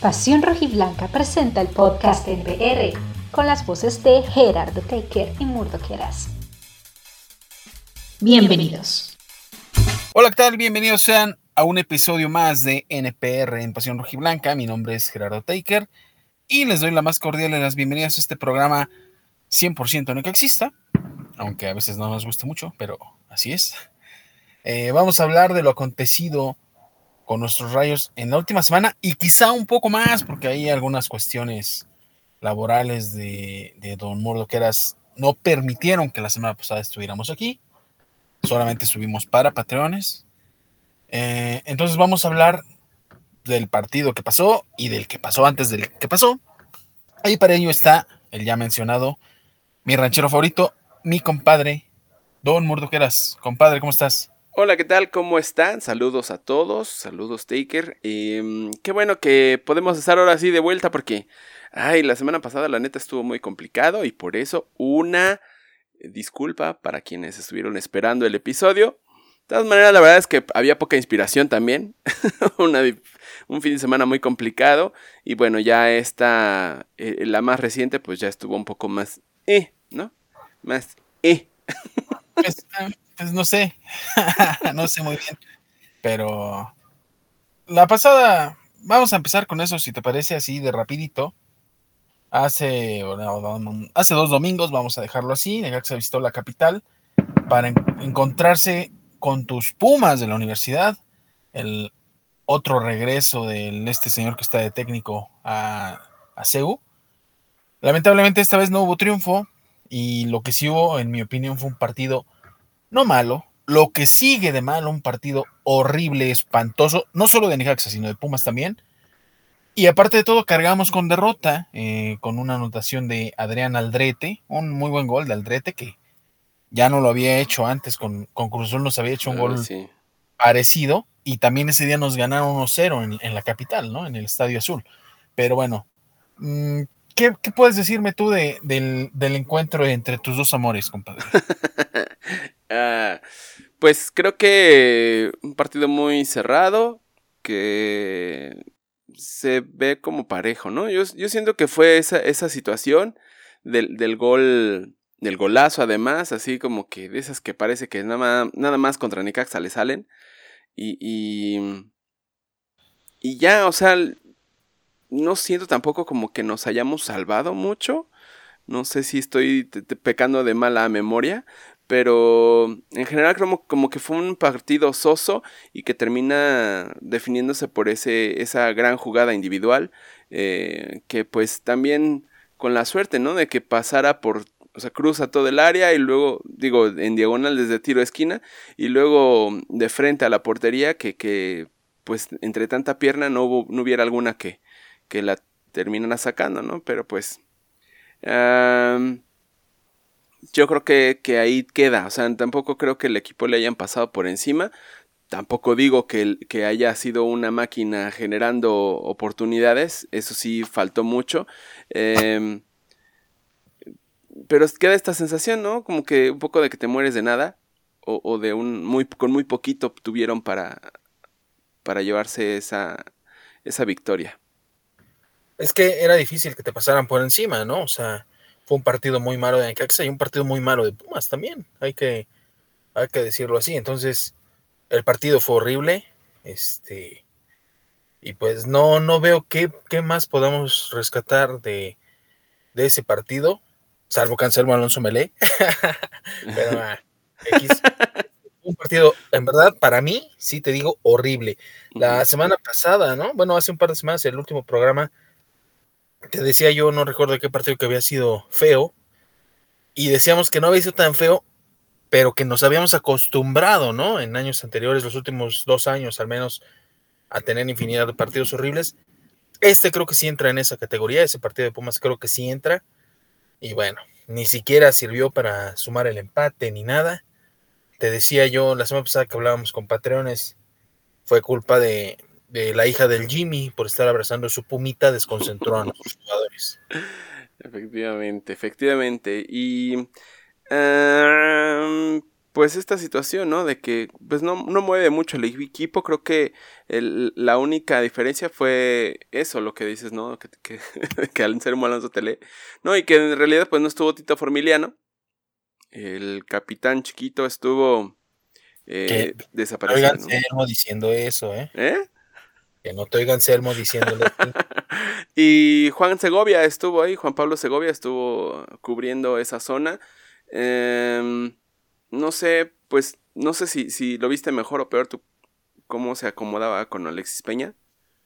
Pasión Rojiblanca presenta el podcast NPR con las voces de Gerardo Taker y Murdo Queras. Bienvenidos. Hola, ¿qué tal? Bienvenidos sean a un episodio más de NPR en Pasión Rojiblanca. Mi nombre es Gerardo Taker y les doy la más cordial de las bienvenidas a este programa 100% necaxista, aunque a veces no nos guste mucho, pero así es. Vamos a hablar de lo acontecido con nuestros Rayos en la última semana y quizá un poco más, porque hay algunas cuestiones laborales de don Murdo Queras no permitieron que la semana pasada estuviéramos aquí. Solamente subimos para Patreones. Entonces vamos a hablar del partido que pasó y del que pasó antes del que pasó. Ahí para ello está el ya mencionado, mi ranchero favorito, mi compadre, don Murdo Queras. Compadre, ¿cómo estás? Hola, ¿qué tal? ¿Cómo están? Saludos a todos, saludos Taker. Qué bueno que podemos estar ahora sí de vuelta porque, la semana pasada la neta estuvo muy complicado y por eso una disculpa para quienes estuvieron esperando el episodio. De todas maneras, la verdad es que había poca inspiración también, un fin de semana muy complicado y bueno, ya esta, la más reciente pues ya estuvo un poco más, ¿no? Más, Pues no sé, no sé muy bien, pero la pasada, vamos a empezar con eso, si te parece así de rapidito. Hace 2 domingos, vamos a dejarlo así, Necaxa visitó la capital para encontrarse con tus Pumas de la universidad, el otro regreso de este señor que está de técnico a CEU. Lamentablemente esta vez no hubo triunfo y lo que sí hubo, en mi opinión, fue un partido no malo, lo que sigue de malo, un partido horrible, espantoso, no solo de Necaxa, sino de Pumas también. Y aparte de todo, cargamos con derrota, con una anotación de Adrián Aldrete, un muy buen gol de Aldrete que ya no lo había hecho antes, con Cruz Azul nos había hecho un gol sí. parecido, y también ese día nos ganaron 1-0 en la capital, ¿no? En el Estadio Azul. Pero bueno, ¿qué puedes decirme tú del encuentro entre tus dos amores, compadre? Pues creo que un partido muy cerrado, que se ve como parejo, ¿no? Yo siento que fue esa situación del gol, del golazo además, así como que de esas que parece que nada más contra Necaxa le salen. Y ya, o sea, no siento tampoco como que nos hayamos salvado mucho. No sé si estoy pecando de mala memoria, pero en general como que fue un partido soso y que termina definiéndose por esa gran jugada individual, que pues también con la suerte, ¿no? De que pasara o sea, cruza todo el área y luego, digo, en diagonal desde tiro de esquina y luego de frente a la portería que pues entre tanta pierna no hubiera alguna que la terminara sacando, ¿no? Pero pues yo creo que ahí queda, o sea, tampoco creo que el equipo le hayan pasado por encima, tampoco digo que haya sido una máquina generando oportunidades, eso sí faltó mucho, pero queda esta sensación, ¿no? Como que un poco de que te mueres de nada, o de con muy poquito tuvieron para llevarse esa victoria. Es que era difícil que te pasaran por encima, ¿no? O sea, fue un partido muy malo de Necaxa y un partido muy malo de Pumas también, hay que decirlo así. Entonces, el partido fue horrible, y pues no veo qué más podamos rescatar de ese partido, salvo que Anselmo Alonso Melé. Pero X, un partido, en verdad, para mí, sí te digo, horrible. La semana pasada, ¿no? Bueno, hace un par de semanas, el último programa, te decía yo, no recuerdo qué partido, que había sido feo, y decíamos que no había sido tan feo, pero que nos habíamos acostumbrado, ¿no? En años anteriores, los últimos 2 años al menos, a tener infinidad de partidos horribles. Creo que sí entra en esa categoría, ese partido de Pumas creo que sí entra, y bueno, ni siquiera sirvió para sumar el empate ni nada. Te decía yo la semana pasada que hablábamos con Patreones, fue culpa de la hija del Jimmy por estar abrazando su pumita, desconcentró a nuestros jugadores. Efectivamente. Y pues esta situación, ¿no? De que pues no mueve mucho el equipo. Creo que la única diferencia fue eso, lo que dices, ¿no? Que Anselmo Alonso Tele, ¿no? Y que en realidad pues no estuvo Tito Formiliano. El capitán chiquito estuvo Que desaparecido, oigan ¿no? Selmo diciendo eso, ¿eh? ¿Eh? Que no te oigan Selmo diciéndole así. Y Juan Segovia estuvo ahí, Juan Pablo Segovia estuvo cubriendo esa zona. No sé, pues, no sé si lo viste mejor o peor, tú, cómo se acomodaba con Alexis Peña.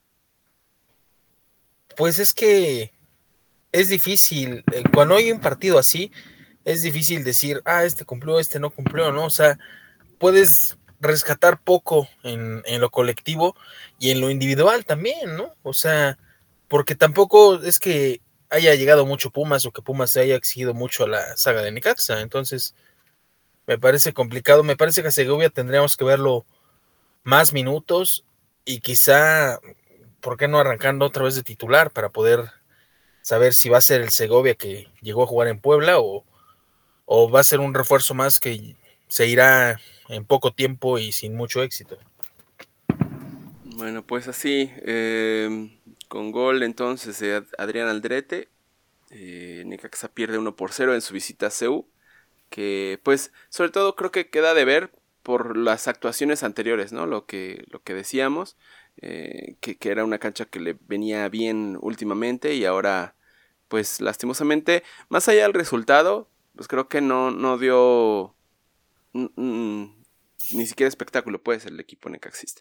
Pues es que es difícil, cuando hay un partido así, es difícil decir, este cumplió, este no cumplió, ¿no? O sea, puedes rescatar poco en lo colectivo y en lo individual también, ¿no? O sea, porque tampoco es que haya llegado mucho Pumas o que Pumas se haya exigido mucho a la saga de Necaxa, entonces me parece complicado, me parece que a Segovia tendríamos que verlo más minutos y quizá, ¿por qué no arrancando otra vez de titular para poder saber si va a ser el Segovia que llegó a jugar en Puebla o va a ser un refuerzo más que se irá en poco tiempo y sin mucho éxito? Bueno, pues así, con gol entonces de Adrián Aldrete, Necaxa pierde 1-0 en su visita a CU, que pues sobre todo creo que queda de ver por las actuaciones anteriores, ¿no? Lo que decíamos, que era una cancha que le venía bien últimamente y ahora pues lastimosamente, más allá del resultado, pues creo que no dio ni siquiera espectáculo, pues, el equipo necaxista.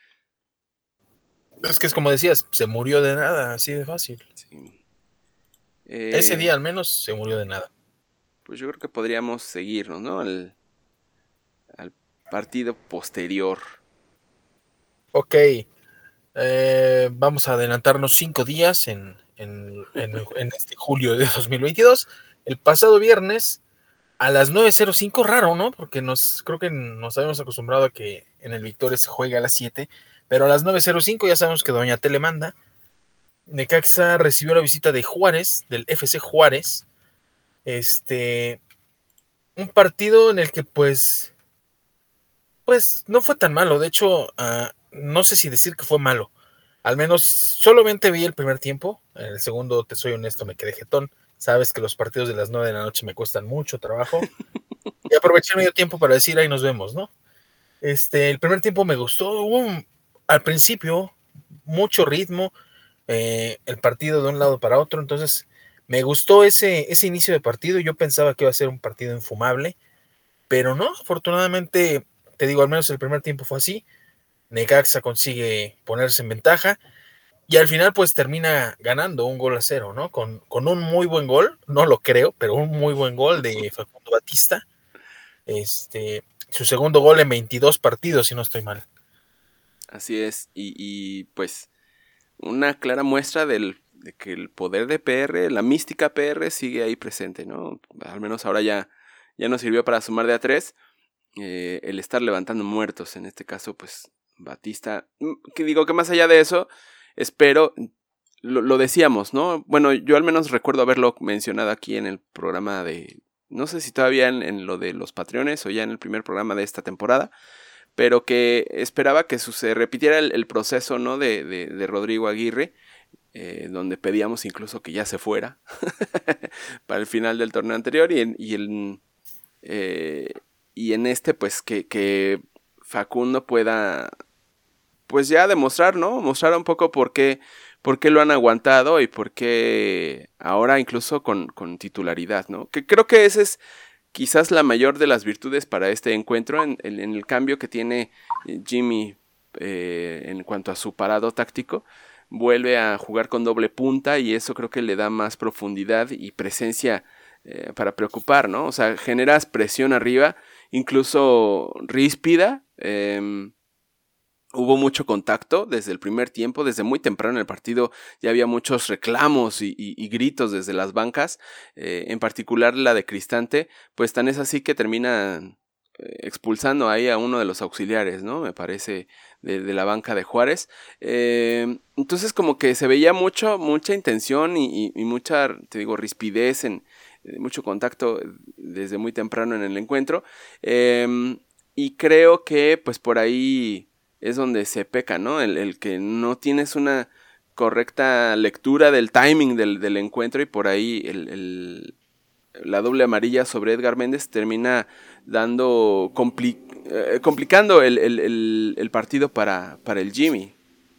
Es que es como decías, se murió de nada, así de fácil. Sí. Ese día al menos se murió de nada. Pues yo creo que podríamos seguirnos, ¿no? Al partido posterior. Ok, vamos a adelantarnos 5 días en este julio de 2022. El pasado viernes a las 9:05, raro, ¿no? Porque creo que nos habíamos acostumbrado a que en el Victoria se juega a las 7, pero a las 9:05 ya sabemos que Doña Tele manda. Necaxa recibió la visita de Juárez, del FC Juárez. Un partido en el que pues no fue tan malo. De hecho, no sé si decir que fue malo. Al menos solamente vi el primer tiempo. En el segundo, te soy honesto, me quedé jetón. Sabes que los partidos de las 9 de la noche me cuestan mucho trabajo. Y aproveché el medio tiempo para decir, ahí nos vemos, ¿no? El primer tiempo me gustó. Al principio, mucho ritmo. El partido de un lado para otro. Entonces, me gustó ese inicio de partido. Yo pensaba que iba a ser un partido infumable. Pero no, afortunadamente, te digo, al menos el primer tiempo fue así. Necaxa consigue ponerse en ventaja y al final pues termina ganando 1-0, ¿no? Con un muy buen gol, no lo creo, pero un muy buen gol de Facundo Batista. Su segundo gol en 22 partidos, si no estoy mal. Así es, y pues una clara muestra de que el poder de PR, la mística PR sigue ahí presente, ¿no? Al menos ahora ya nos sirvió para sumar de a 3. El estar levantando muertos, en este caso, pues Batista, que digo que más allá de eso, espero, lo decíamos, ¿no? Bueno, yo al menos recuerdo haberlo mencionado aquí en el programa de, no sé si todavía en lo de los Patreones o ya en el primer programa de esta temporada, pero que esperaba que se repitiera el proceso, ¿no? de Rodrigo Aguirre, donde pedíamos incluso que ya se fuera para el final del torneo anterior y en este pues que Facundo pueda pues ya demostrar, ¿no? Mostrar un poco por qué lo han aguantado y por qué ahora incluso con titularidad, ¿no? Que creo que ese es quizás la mayor de las virtudes para este encuentro en el cambio que tiene Jimmy en cuanto a su parado táctico. Vuelve a jugar con doble punta y eso creo que le da más profundidad y presencia para preocupar, ¿no? O sea, generas presión arriba, incluso ríspida. Hubo mucho contacto desde el primer tiempo, desde muy temprano en el partido ya había muchos reclamos y gritos desde las bancas, en particular la de Cristante, pues tan es así que termina expulsando ahí a uno de los auxiliares, ¿no? Me parece, de la banca de Juárez. Entonces como que se veía mucha intención y mucha, te digo, rispidez mucho contacto desde muy temprano en el encuentro. Y creo que pues por ahí es donde se peca, ¿no? El que no tienes una correcta lectura del timing del encuentro y por ahí la doble amarilla sobre Edgar Méndez termina dando complicando el partido para el Jimmy.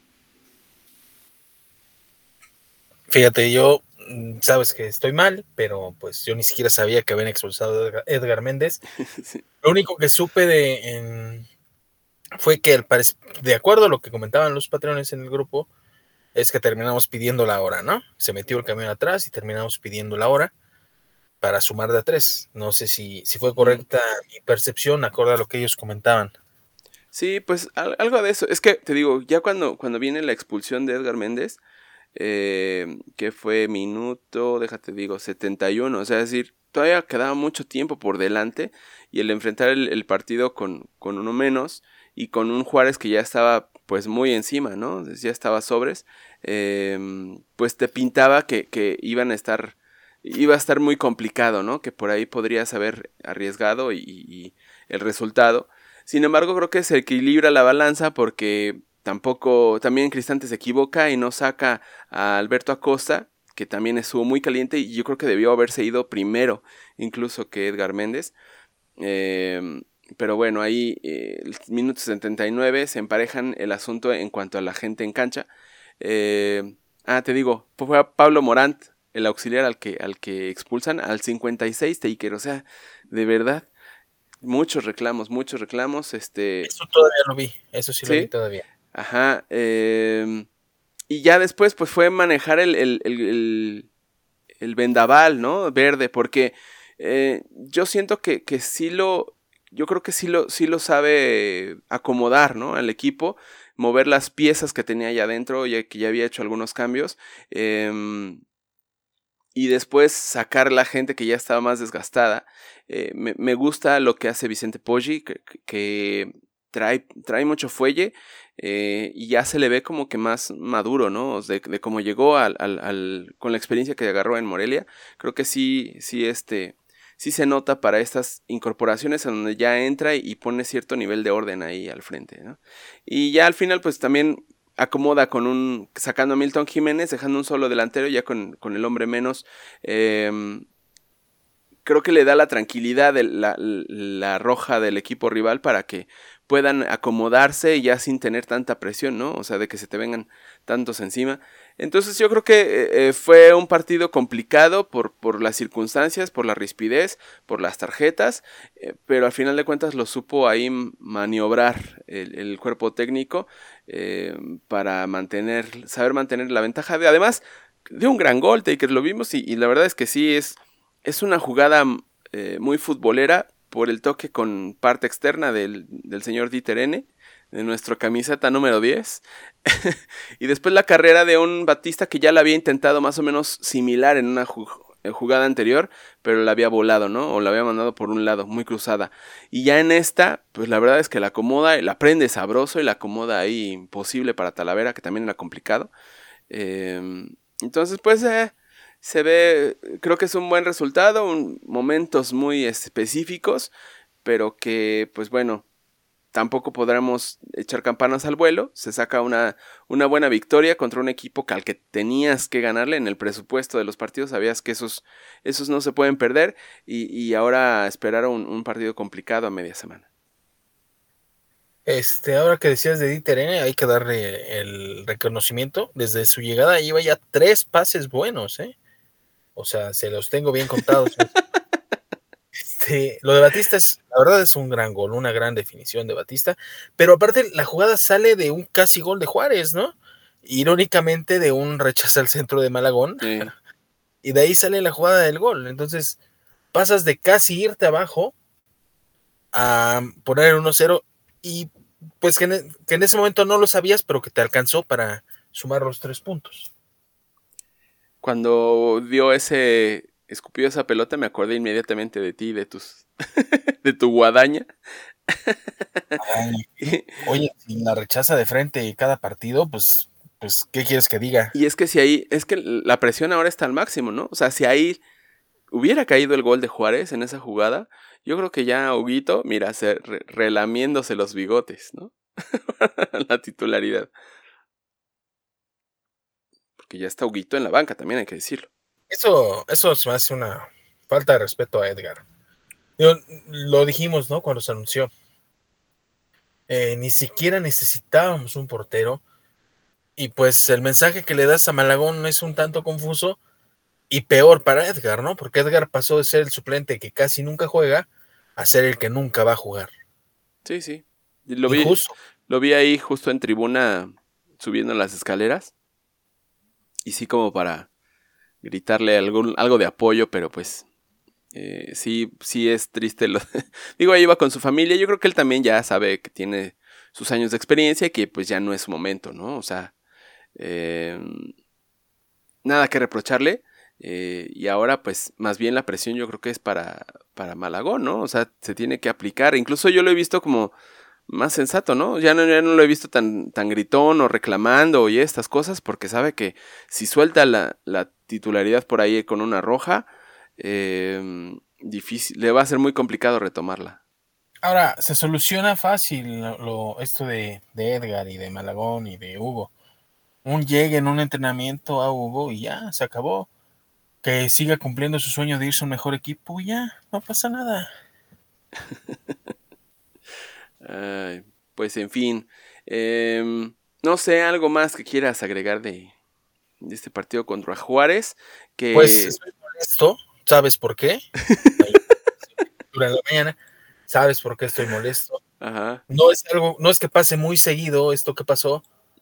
Fíjate, yo sabes que estoy mal, pero pues yo ni siquiera sabía que habían expulsado a Edgar Méndez. Sí. Lo único que supe fue que de acuerdo a lo que comentaban los patrones en el grupo, es que terminamos pidiendo la hora, ¿no? Se metió el camión atrás y terminamos pidiendo la hora para sumar de a 3. No sé si fue correcta mi percepción, acorde a lo que ellos comentaban. Sí, pues algo de eso. Es que te digo, ya cuando viene la expulsión de Edgar Méndez, que fue minuto, déjate digo, 71, o sea, es decir, todavía quedaba mucho tiempo por delante y el enfrentar el partido con uno menos y con un Juárez que ya estaba pues muy encima, ¿no? Ya estaba sobres, pues te pintaba que iba a estar muy complicado, ¿no? Que por ahí podrías haber arriesgado y el resultado. Sin embargo, creo que se equilibra la balanza porque también Cristante se equivoca y no saca a Alberto Acosta, que también estuvo muy caliente y yo creo que debió haberse ido primero, incluso que Edgar Méndez. Pero bueno, ahí el minuto 79 se emparejan el asunto en cuanto a la gente en cancha. Te digo, fue a Pablo Morant, el auxiliar al que expulsan, al 56 Taker, o sea, de verdad, muchos reclamos. Eso todavía lo vi, eso sí lo vi todavía. Ajá, y ya después pues fue manejar el vendaval, ¿no? Verde, porque yo siento que yo creo que sí lo sabe acomodar, ¿no? Al equipo, mover las piezas que tenía allá adentro, ya que ya había hecho algunos cambios, y después sacar la gente que ya estaba más desgastada. Me gusta lo que hace Vicente Poggi, que trae mucho fuelle, y ya se le ve como que más maduro, ¿no? De cómo llegó con la experiencia que agarró en Morelia. Creo que sí se nota para estas incorporaciones en donde ya entra y pone cierto nivel de orden ahí al frente, ¿no? Y ya al final pues también acomoda sacando a Milton Jiménez, dejando un solo delantero ya con el hombre menos. Creo que le da la tranquilidad de la roja del equipo rival para que puedan acomodarse ya sin tener tanta presión, ¿no? O sea, de que se te vengan tantos encima. Entonces yo creo que fue un partido complicado por las circunstancias, por la rispidez, por las tarjetas, pero al final de cuentas lo supo ahí maniobrar el cuerpo técnico para saber mantener la ventaja. Además, de un gran gol, Taker, lo vimos y la verdad es que sí es una jugada muy futbolera por el toque con parte externa del señor Dieter N., de nuestro camiseta número 10. Y después la carrera de un Batista que ya la había intentado más o menos similar en una jugada anterior, pero la había volado, ¿no? O la había mandado por un lado, muy cruzada. Y ya en esta, pues la verdad es que la acomoda, la prende sabroso y la acomoda ahí imposible para Talavera, que también era complicado. Entonces, pues se ve, creo que es un buen resultado, momentos muy específicos, pero que, pues bueno, tampoco podremos echar campanas al vuelo. Se saca una buena victoria contra un equipo al que tenías que ganarle en el presupuesto de los partidos. Sabías que esos no se pueden perder y ahora esperar un partido complicado a media semana. Ahora que decías de Dieter N., hay que darle el reconocimiento. Desde su llegada lleva ya 3 pases buenos, ¿eh? O sea, se los tengo bien contados. Lo de Batista la verdad es un gran gol, una gran definición de Batista, pero aparte la jugada sale de un casi gol de Juárez, ¿no? Irónicamente de un rechazo al centro de Malagón, Sí. Y de ahí sale la jugada del gol. Entonces pasas de casi irte abajo a poner el 1-0 y pues que en ese momento no lo sabías, pero que te alcanzó para sumar los 3 puntos. Cuando escupió esa pelota, me acordé inmediatamente de ti, de tu guadaña. Oye, si la rechaza de frente cada partido, pues, ¿qué quieres que diga? Y es que la presión ahora está al máximo, ¿no? O sea, si ahí hubiera caído el gol de Juárez en esa jugada, yo creo que ya Huguito, mira, relamiéndose los bigotes, ¿no? La titularidad. Porque ya está Huguito en la banca, también hay que decirlo. Eso se me hace una falta de respeto a Edgar. Lo dijimos, ¿no? Cuando se anunció. Ni siquiera necesitábamos un portero. Y pues el mensaje que le das a Malagón es un tanto confuso y peor para Edgar, ¿no? Porque Edgar pasó de ser el suplente que casi nunca juega a ser el que nunca va a jugar. Sí, sí. Injusto. Lo vi ahí justo en tribuna subiendo las escaleras. Y sí como para gritarle algo de apoyo, pero pues sí es triste. Digo, ahí iba con su familia. Yo creo que él también ya sabe que tiene sus años de experiencia y que pues ya no es su momento, ¿no? O sea, nada que reprocharle. Y ahora pues más bien la presión yo creo que es para Malagón, ¿no? O sea, se tiene que aplicar. Incluso yo lo he visto como más sensato, ¿no? Ya no lo he visto tan gritón o reclamando y estas cosas, porque sabe que si suelta la titularidad por ahí con una roja, difícil, le va a ser muy complicado retomarla. Ahora, se soluciona fácil esto de Edgar y de Malagón y de Hugo. Un llegue en un entrenamiento a Hugo y ya, se acabó. Que siga cumpliendo su sueño de irse a un mejor equipo y ya, no pasa nada. Pues en fin, no sé, algo más que quieras agregar de este partido contra Juárez. Pues estoy molesto, ¿sabes por qué? Durante la mañana, ¿sabes por qué estoy molesto? Ajá. No es que pase muy seguido esto que pasó,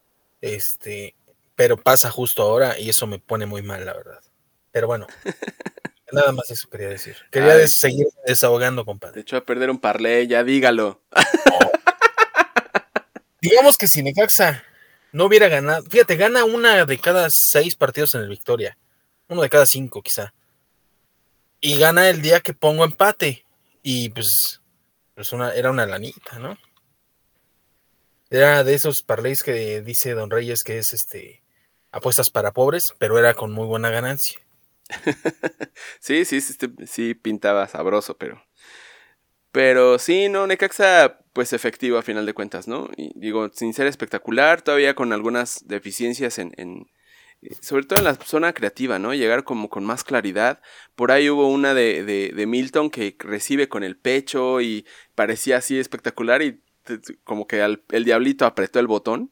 pero pasa justo ahora y eso me pone muy mal, la verdad. Pero bueno, nada más eso quería decir. Quería seguir desahogando, compadre. Te echó a perder un parlay, ya dígalo. Digamos que si Necaxa no hubiera ganado, fíjate, gana 1 de cada 6 partidos en el Victoria, 1 de cada 5 quizá, y gana el día que pongo empate, y pues era una lanita, ¿no? Era de esos parlays que dice Don Reyes que es apuestas para pobres, pero era con muy buena ganancia. Sí, pintaba sabroso, pero sí, no, Necaxa, pues efectivo a final de cuentas, ¿no? Y digo, sin ser espectacular, todavía con algunas deficiencias sobre todo en la zona creativa, ¿no? Llegar como con más claridad. Por ahí hubo una de Milton que recibe con el pecho y parecía así espectacular y como que el diablito apretó el botón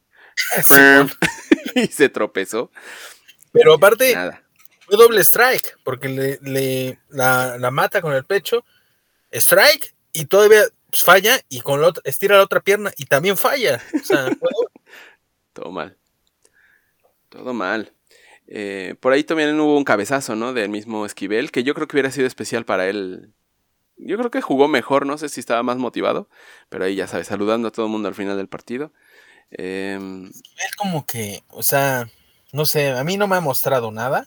y se tropezó. Pero aparte, nada. Fue doble strike, porque la mata con el pecho, strike, y todavía falla, y con estira la otra pierna, y también falla. O sea, Todo mal. Todo mal. Por ahí también hubo un cabezazo, ¿no? Del mismo Esquivel, que yo creo que hubiera sido especial para él. Yo creo que jugó mejor, no sé si estaba más motivado, pero ahí ya sabes, saludando a todo el mundo al final del partido. Esquivel como que, o sea, no sé, a mí no me ha mostrado nada,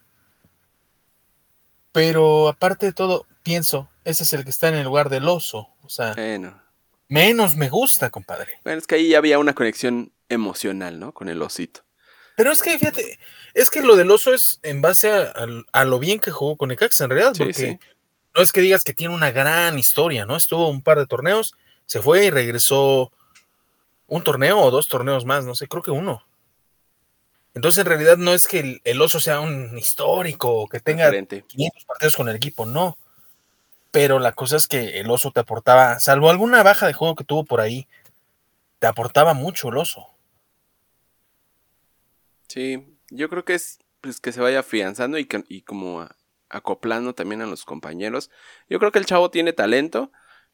pero aparte de todo, pienso, ese es el que está en el lugar del oso, o sea, menos me gusta, compadre. Bueno, es que ahí ya había una conexión emocional, ¿no? Con el osito. Pero es que, fíjate, es que lo del oso es en base a lo bien que jugó con Necaxa en realidad, porque no es que digas que tiene una gran historia, ¿no? Estuvo un par de torneos, se fue y regresó un torneo o 2 torneos más, no sé, creo que 1. Entonces, en realidad no es que el oso sea un histórico, que tenga 500 partidos con el equipo, no. Pero la cosa es que el oso te aportaba, salvo alguna baja de juego que tuvo por ahí, te aportaba mucho el oso. Sí, yo creo que es pues, que se vaya afianzando y como acoplando también a los compañeros. Yo creo que el chavo tiene talento.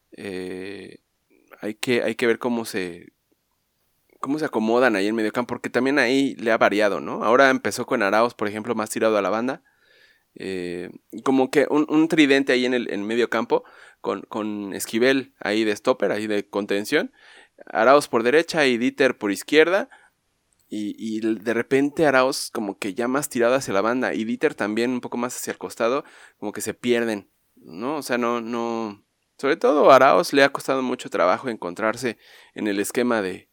Hay que ver cómo se acomodan ahí en medio campo, porque también ahí le ha variado, ¿no? Ahora empezó con Arauz, por ejemplo, más tirado a la banda. Como que un tridente ahí en el medio campo, con Esquivel ahí de stopper, ahí de contención. Arauz por derecha y Dieter por izquierda. Y de repente Arauz como que ya más tirado hacia la banda y Dieter también un poco más hacia el costado, como que se pierden, ¿no? O sea, no. Sobre todo a Arauz le ha costado mucho trabajo encontrarse en el esquema del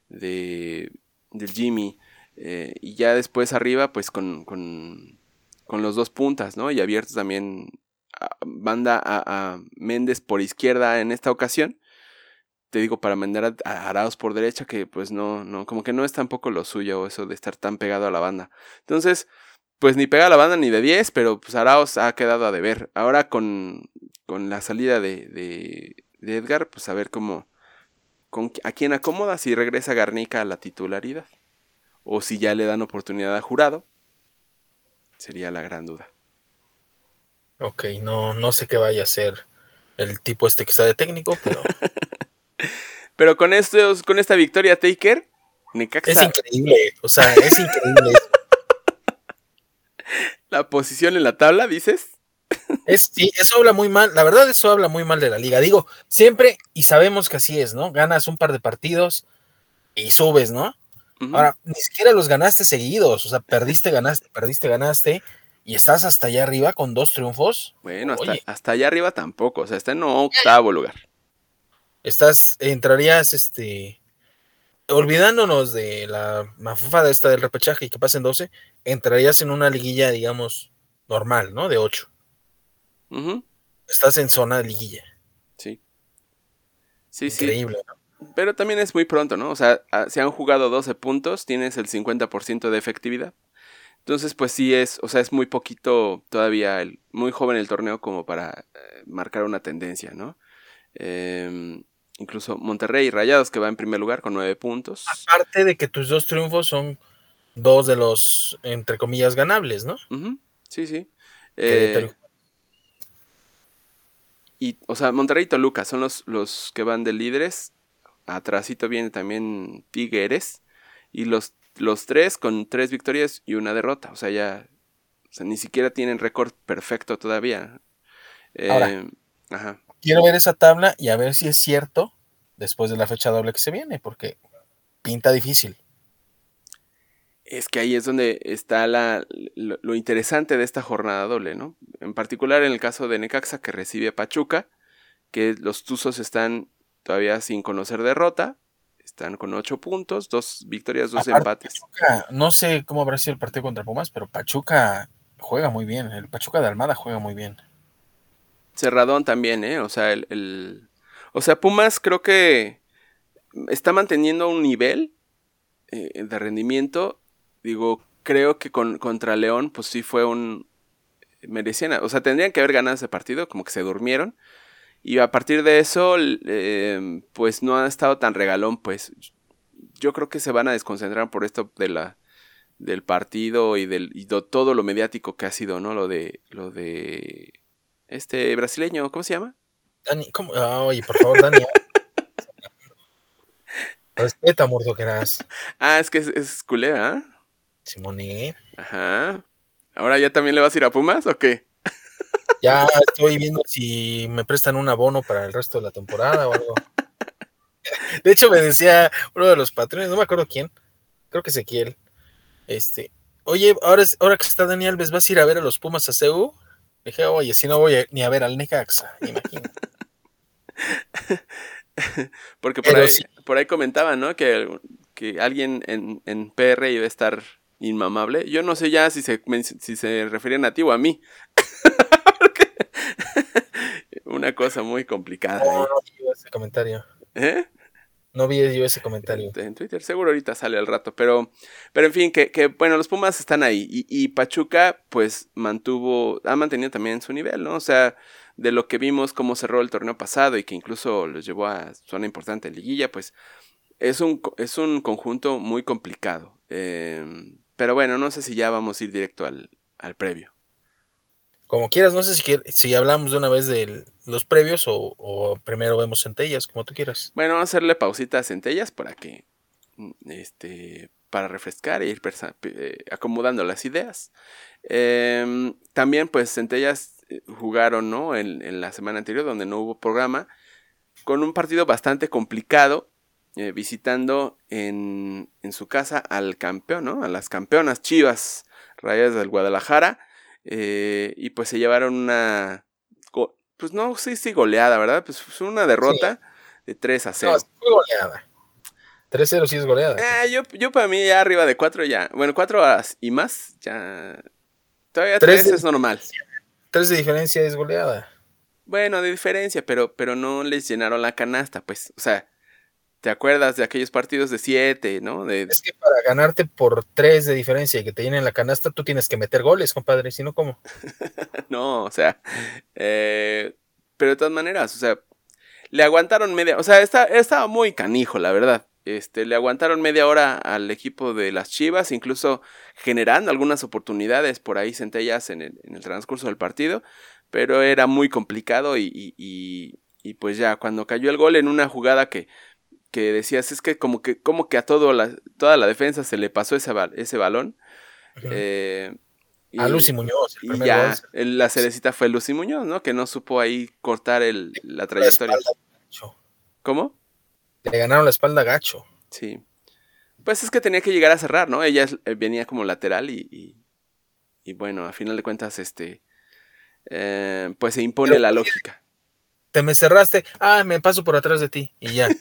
Jimmy. Y ya después arriba, pues con los 2 puntas, ¿no? Y abierto también manda a Méndez por izquierda en esta ocasión. Te digo, para mandar a Arauz por derecha, que pues no, como que no es tampoco lo suyo eso de estar tan pegado a la banda. Entonces, pues ni pega a la banda ni de 10, pero pues Arauz ha quedado a deber. Ahora con la salida de Edgar, pues a ver a quién acomoda, si regresa Garnica a la titularidad. O si ya le dan oportunidad a Jurado, sería la gran duda. Ok, no sé qué vaya a ser el tipo que está de técnico, pero... Pero con esta victoria, Taker, Necaxa... Es increíble, o sea, es increíble. La posición en la tabla, ¿dices? Sí, eso habla muy mal, la verdad eso habla muy mal de la liga. Digo, siempre, y sabemos que así es, ¿no? Ganas un par de partidos y subes, ¿no? Uh-huh. Ahora, ni siquiera los ganaste seguidos, o sea, perdiste, ganaste, y estás hasta allá arriba con 2 triunfos. Bueno, hasta allá arriba tampoco, o sea, está en octavo lugar. Entrarías, olvidándonos de la mafufada esta del repechaje y que pasen 12, entrarías en una liguilla, digamos, normal, ¿no? De 8. Uh-huh. Estás en zona de liguilla. Sí. Increíble, sí. ¿No? Pero también es muy pronto, ¿no? O sea, se han jugado 12 puntos, tienes el 50% de efectividad. Entonces, pues sí es muy poquito todavía, muy joven el torneo como para marcar una tendencia, ¿no? Incluso Monterrey y Rayados, que va en primer lugar con 9 puntos. Aparte de que tus 2 triunfos son 2 de los, entre comillas, ganables, ¿no? Uh-huh. Sí. Y, o sea, Monterrey y Toluca son los que van de líderes. Atrásito viene también Tigres. Y los 3 con 3 victorias y 1 derrota. O sea, ni siquiera tienen récord perfecto todavía. Ahora, ajá. Quiero ver esa tabla y a ver si es cierto después de la fecha doble que se viene, porque pinta difícil. Es que ahí es donde está lo interesante de esta jornada doble, ¿no? En particular en el caso de Necaxa, que recibe a Pachuca, que los Tuzos están todavía sin conocer derrota, están con 8 puntos, 2 victorias, 2 empates. Pachuca, no sé cómo habrá sido el partido contra Pumas, pero Pachuca juega muy bien, el Pachuca de Almada juega muy bien. Cerradón también, ¿eh? O sea, Pumas creo que está manteniendo un nivel de rendimiento. Digo, creo que contra León, pues sí fue merecían, o sea, tendrían que haber ganado ese partido, como que se durmieron. Y a partir de eso, pues no ha estado tan regalón, pues. Yo creo que se van a desconcentrar por esto del partido y todo lo mediático que ha sido, ¿no? Lo de este brasileño, ¿cómo se llama? Dani, ¿cómo? Oye, por favor, Dani. Respeta, Murdoqueras. Es que es culé, ¿ah? Simone. Ajá. ¿Ahora ya también le vas a ir a Pumas o qué? Ya estoy viendo si me prestan un abono para el resto de la temporada o algo. De hecho, me decía uno de los patrones, no me acuerdo quién, creo que Ezequiel. Oye, ahora que está Dani Alves, ¿vas a ir a ver a los Pumas a CU? Le dije, oye, si no voy ni a ver al Necaxa, imagínate. Porque por ahí comentaban, ¿no? Que alguien en PR iba a estar inmamable. Yo no sé ya si se referían a ti o a mí. Una cosa muy complicada. No vi ese comentario. No vi yo ese comentario. En Twitter, seguro ahorita sale al rato. Pero en fin, que bueno, los Pumas están ahí. Y Pachuca, pues, ha mantenido también su nivel, ¿no? O sea, de lo que vimos cómo cerró el torneo pasado y que incluso los llevó a zona importante en liguilla, pues, es un conjunto muy complicado. Pero bueno, no sé si ya vamos a ir directo al previo. Como quieras, no sé si hablamos de una vez de los previos o primero vemos centellas, como tú quieras. Bueno, vamos a hacerle pausita a centellas para que para refrescar e ir acomodando las ideas. También pues centellas jugaron, ¿no? en la semana anterior, donde no hubo programa, con un partido bastante complicado, visitando en su casa al campeón, ¿no? A las campeonas Chivas Rayadas del Guadalajara. Y pues se llevaron una, pues no sé si goleada, ¿verdad? Pues fue una derrota de 3-0. No, fue goleada. 3-0 sí es goleada. Yo para mí ya arriba de 4 ya. Bueno, 4 y más ya. Todavía 3 es normal. 3 de diferencia es goleada. Bueno, de diferencia, pero no les llenaron la canasta, pues. O sea, ¿te acuerdas de aquellos partidos de 7, no? Es que para ganarte por 3 de diferencia y que te llenen la canasta, tú tienes que meter goles, compadre, si no, ¿cómo? No, o sea, pero de todas maneras, o sea, le aguantaron media, o sea, estaba muy canijo, la verdad. Le aguantaron media hora al equipo de las Chivas, incluso generando algunas oportunidades por ahí centellas en el transcurso del partido, pero era muy complicado y pues ya, cuando cayó el gol en una jugada que decías, es que como que a toda la defensa se le pasó ese balón. Uh-huh. Y, A Lucy Muñoz, el y primer ya, gol. la cerecita fue Lucy Muñoz, ¿no? Que no supo ahí cortar la La trayectoria. espalda gacho. ¿Cómo? Le ganaron la espalda gacho. Sí. Pues es que tenía que llegar a cerrar, ¿no? Ella venía como lateral y bueno, a final de cuentas, pues se impone Pero la lógica. te me cerraste, me paso por atrás de ti y ya.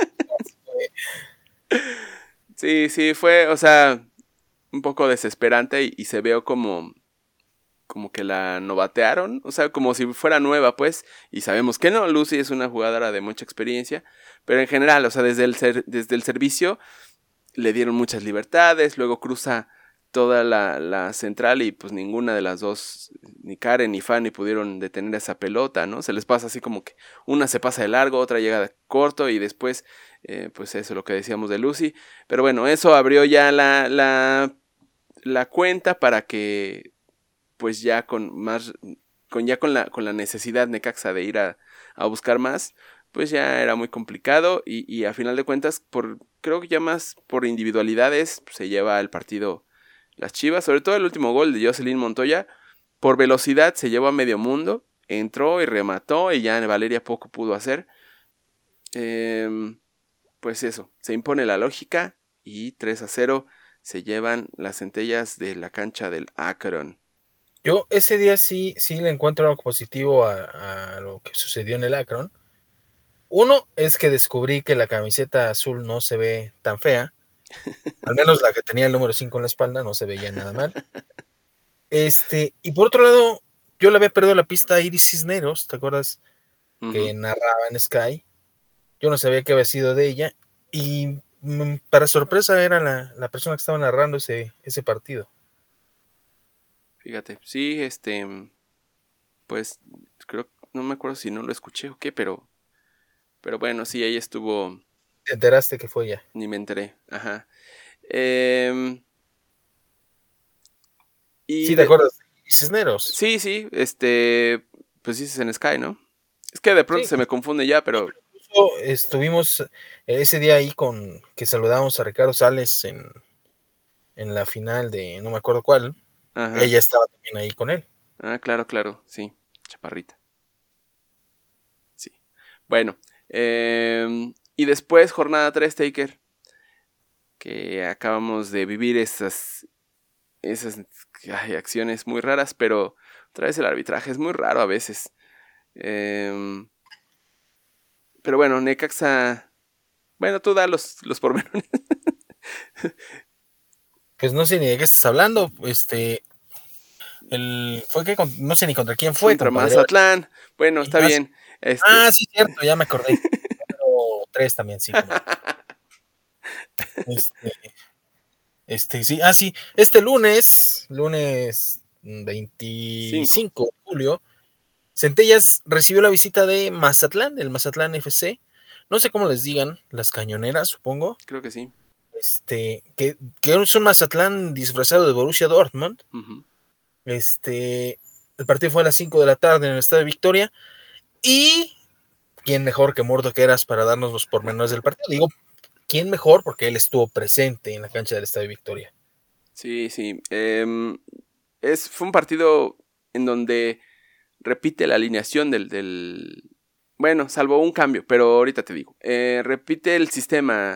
Sí, fue, o sea, un poco desesperante y se veo como que la novatearon, o sea, como si fuera nueva, pues, y sabemos que no, Lucy es una jugadora de mucha experiencia, pero en general, o sea, desde el servicio le dieron muchas libertades, luego cruza toda la central y pues ninguna de las dos, ni Karen ni Fanny pudieron detener esa pelota, ¿no? Se les pasa así como que una se pasa de largo, otra llega de corto y después, pues eso, lo que decíamos de Lucy, pero bueno, eso abrió ya la cuenta para que pues ya con la necesidad Necaxa de ir a buscar más, pues ya era muy complicado y a final de cuentas, creo que ya más por individualidades, pues, se lleva el partido las Chivas, sobre todo el último gol de Jocelyn Montoya, por velocidad se llevó a medio mundo, entró y remató y ya Valeria poco pudo hacer. Pues eso, se impone la lógica y 3-0 se llevan las centellas de la cancha del Akron. Yo ese día sí le encuentro algo positivo a lo que sucedió en el Akron. Uno es que descubrí que la camiseta azul no se ve tan fea. Al menos la que tenía el número 5 en la espalda no se veía nada mal. Y por otro lado, yo le había perdido la pista a Iris Cisneros, ¿te acuerdas? Uh-huh. Que narraba en Sky. Yo no sabía qué había sido de ella. Y para sorpresa era la persona que estaba narrando ese partido. Fíjate, sí, pues creo, no me acuerdo si no lo escuché o qué, pero bueno, sí, ahí estuvo. ¿Te enteraste que fue ella? Ni me enteré, ajá. ¿Sí te acuerdas de Cisneros? Sí, pues dices en Sky, ¿no? Es que de pronto Sí. Se me confunde ya, pero Estuvimos ese día ahí que saludamos a Ricardo Sales en la final de no me acuerdo cuál. ajá. Ella estaba también ahí con él. Ah, claro, sí, chaparrita. Sí. Bueno, y después jornada 3, Taker, que acabamos de vivir esas acciones muy raras, pero otra vez el arbitraje es muy raro a veces. Pero bueno, Necaxa, bueno, tú da los pormenores. Pues no sé ni de qué estás hablando. Fue que no sé ni contra quién fue, Contra compadre. Mazatlán. Bueno, está bien. Sí, cierto, ya me acordé. Número 3 también, sí. Sí, sí. Lunes 25 de julio, Centellas recibió la visita de Mazatlán, del Mazatlán FC. No sé cómo les digan, las cañoneras, supongo. Creo que sí. Que es un Mazatlán disfrazado de Borussia Dortmund. Uh-huh. El partido fue a las 5 de la tarde en el Estadio Victoria. Y quién mejor que Murdo Queras para darnos los pormenores del partido. Digo, quién mejor porque él estuvo presente en la cancha del Estadio Victoria. Sí. Fue un partido en donde repite la alineación del bueno, salvo un cambio, pero ahorita te digo. Repite el sistema.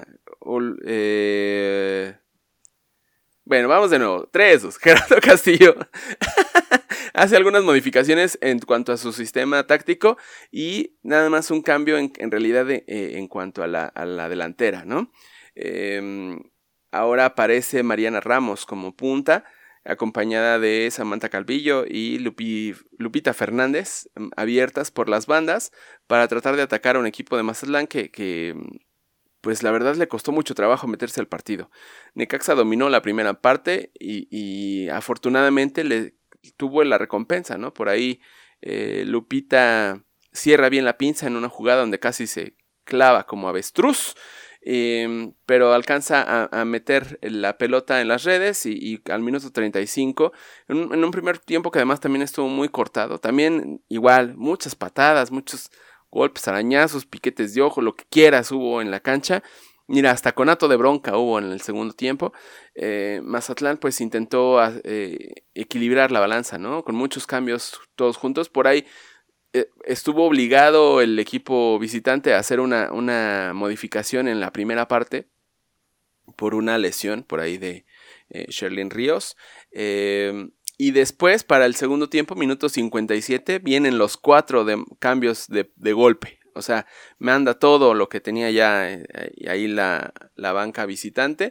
Bueno, vamos de nuevo. 3-2. Gerardo Castillo hace algunas modificaciones en cuanto a su sistema táctico y nada más un cambio en realidad en cuanto a la delantera, ¿no? Ahora aparece Mariana Ramos como punta. acompañada de Samantha Calvillo y Lupita Fernández, abiertas por las bandas para tratar de atacar a un equipo de Mazatlán que pues la verdad le costó mucho trabajo meterse al partido. Necaxa dominó la primera parte y afortunadamente le tuvo la recompensa, ¿no? Por ahí Lupita cierra bien la pinza en una jugada donde casi se clava como avestruz, pero alcanza a meter la pelota en las redes y al minuto 35, en un primer tiempo que además también estuvo muy cortado, también igual, muchas patadas, muchos golpes, arañazos, piquetes de ojo, lo que quieras hubo en la cancha. Mira, hasta conato de bronca hubo en el segundo tiempo. Mazatlán pues intentó equilibrar la balanza, ¿no? Con muchos cambios todos juntos. Por ahí estuvo obligado el equipo visitante a hacer una modificación en la primera parte por una lesión por ahí de Sherlyn Ríos. Y después, para el segundo tiempo, minuto 57, vienen los 4 cambios de golpe. O sea, manda todo lo que tenía ya ahí la banca visitante.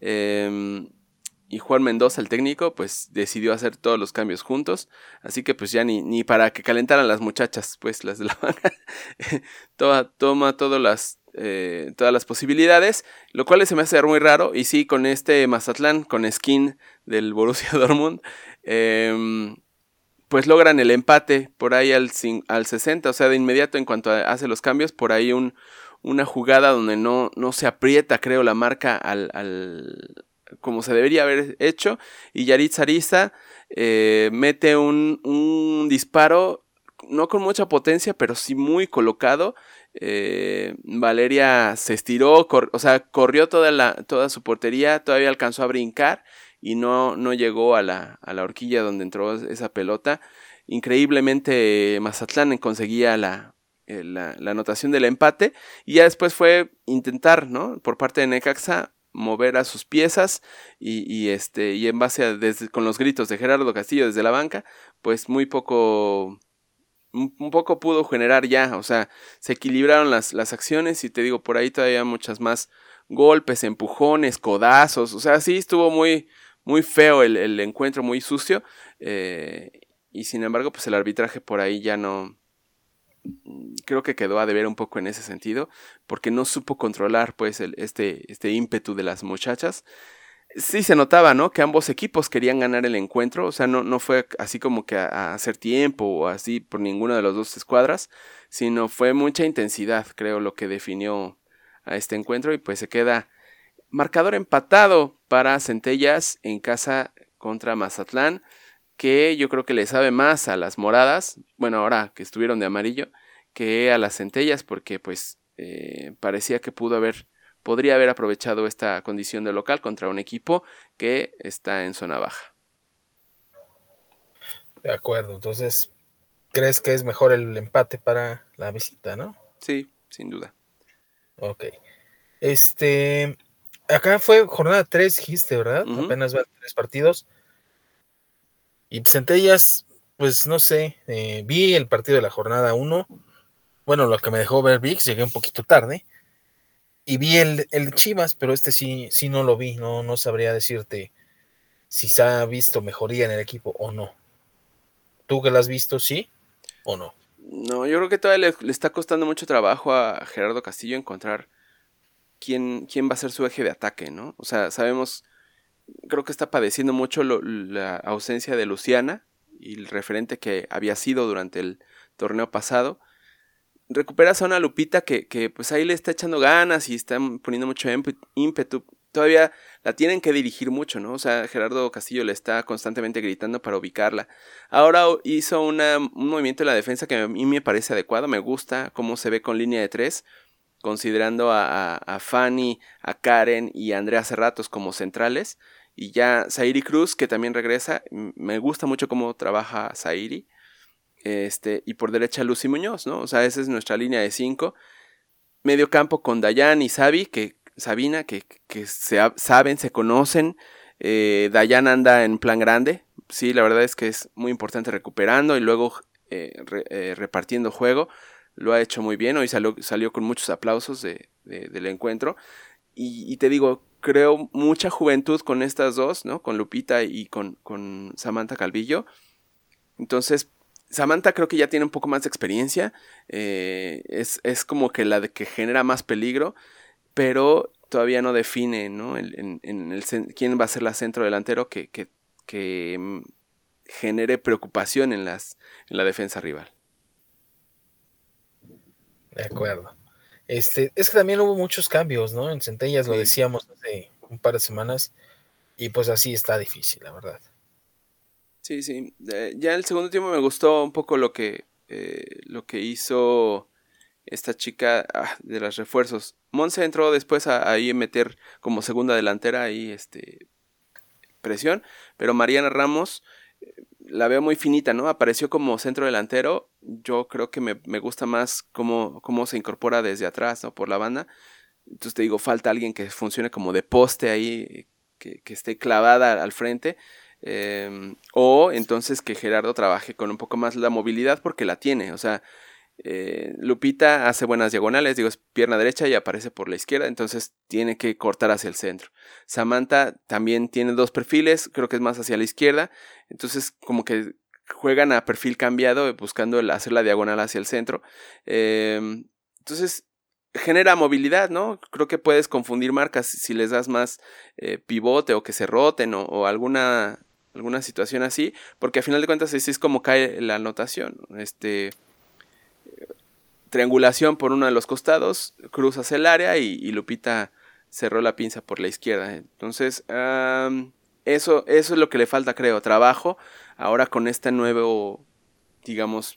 Y Juan Mendoza, el técnico, pues decidió hacer todos los cambios juntos. Así que pues ya ni para que calentaran las muchachas, pues las de la banca. Toma todas las posibilidades, lo cual se me hace muy raro. Y sí, con este Mazatlán, con skin del Borussia Dortmund, pues logran el empate por ahí al 60, o sea, de inmediato en cuanto hace los cambios, por ahí una jugada donde no se aprieta, creo, la marca como se debería haber hecho, y Yaritza Ariza mete un disparo, no con mucha potencia, pero sí muy colocado. Valeria se estiró, corrió toda su portería, todavía alcanzó a brincar y no llegó a la horquilla donde entró esa pelota. Increíblemente Mazatlán conseguía la anotación del empate, y ya después fue intentar, ¿no?, por parte de Necaxa mover a sus piezas y en base con los gritos de Gerardo Castillo desde la banca, pues un poco pudo generar ya, o sea, se equilibraron las acciones, y te digo, por ahí todavía muchas más golpes, empujones, codazos, o sea, sí estuvo muy, muy feo el encuentro, muy sucio, y sin embargo, pues el arbitraje por ahí ya no, creo que quedó a deber un poco en ese sentido, porque no supo controlar pues este ímpetu de las muchachas. Sí se notaba, ¿no?, que ambos equipos querían ganar el encuentro, o sea, no fue así como que a hacer tiempo o así por ninguna de las dos escuadras, sino fue mucha intensidad, creo, lo que definió a este encuentro, y pues se queda marcador empatado para Centellas en casa contra Mazatlán, que yo creo que le sabe más a las moradas, bueno, ahora que estuvieron de amarillo, que a las Centellas, porque pues parecía que podría haber aprovechado esta condición de local contra un equipo que está en zona baja. De acuerdo, entonces, ¿crees que es mejor el empate para la visita, no? Sí, sin duda. Ok. Acá fue jornada 3, dijiste, ¿verdad? Uh-huh. Apenas van 3 partidos. Y Centellas, pues no sé, vi el partido de la jornada 1. Bueno, lo que me dejó ver VIX, llegué un poquito tarde. Y vi el Chivas, pero sí no lo vi. No sabría decirte si se ha visto mejoría en el equipo o no. ¿Tú que lo has visto, sí o no? No, yo creo que todavía le está costando mucho trabajo a Gerardo Castillo encontrar quién va a ser su eje de ataque, ¿no? O sea, creo que está padeciendo mucho la ausencia de Luciana y el referente que había sido durante el torneo pasado. Recuperas a una Lupita que pues ahí le está echando ganas y están poniendo mucho ímpetu. Todavía la tienen que dirigir mucho, ¿no? O sea, Gerardo Castillo le está constantemente gritando para ubicarla. Ahora hizo un movimiento en la defensa que a mí me parece adecuado. Me gusta cómo se ve con línea de 3, considerando a Fanny, a Karen y a Andrea Cerratos como centrales. Y ya Zairi Cruz, que también regresa. Me gusta mucho cómo trabaja Zairi. Y por derecha Lucy Muñoz, ¿no? O sea, esa es nuestra línea de 5. Medio campo con Dayan y Sabina, que saben, se conocen. Dayan anda en plan grande. Sí, la verdad es que es muy importante recuperando y luego repartiendo juego. Lo ha hecho muy bien. Hoy salió con muchos aplausos del encuentro. Y te digo, creo mucha juventud con estas dos, ¿no? Con Lupita y con Samantha Calvillo. Entonces, Samantha creo que ya tiene un poco más de experiencia. Es como que la de que genera más peligro, pero todavía no define, ¿no? Quién va a ser la centro delantero que genere preocupación en la defensa rival. De acuerdo. Es que también hubo muchos cambios, ¿no? En Centellas, lo decíamos hace un par de semanas, y pues así está difícil, la verdad. Sí. Ya en el segundo tiempo me gustó un poco lo que hizo esta chica de los refuerzos. Monse entró después ahí a meter como segunda delantera ahí presión, pero Mariana Ramos la veo muy finita, ¿no? Apareció como centro delantero. Yo creo que me gusta más cómo se incorpora desde atrás, ¿no? Por la banda. Entonces te digo, falta alguien que funcione como de poste ahí, que esté clavada al frente. O entonces que Gerardo trabaje con un poco más la movilidad porque la tiene. O sea, Lupita hace buenas diagonales, digo, es pierna derecha y aparece por la izquierda, entonces tiene que cortar hacia el centro. Samantha también tiene dos perfiles, creo que es más hacia la izquierda, entonces como que juegan a perfil cambiado buscando hacer la diagonal hacia el centro. Entonces genera movilidad, ¿no? Creo que puedes confundir marcas si les das más pivote o que se roten o alguna situación así, porque a final de cuentas así es como cae la anotación. Triangulación por uno de los costados, cruzas el área y Lupita cerró la pinza por la izquierda. Entonces, eso es lo que le falta, creo, trabajo. Ahora con este nuevo, digamos,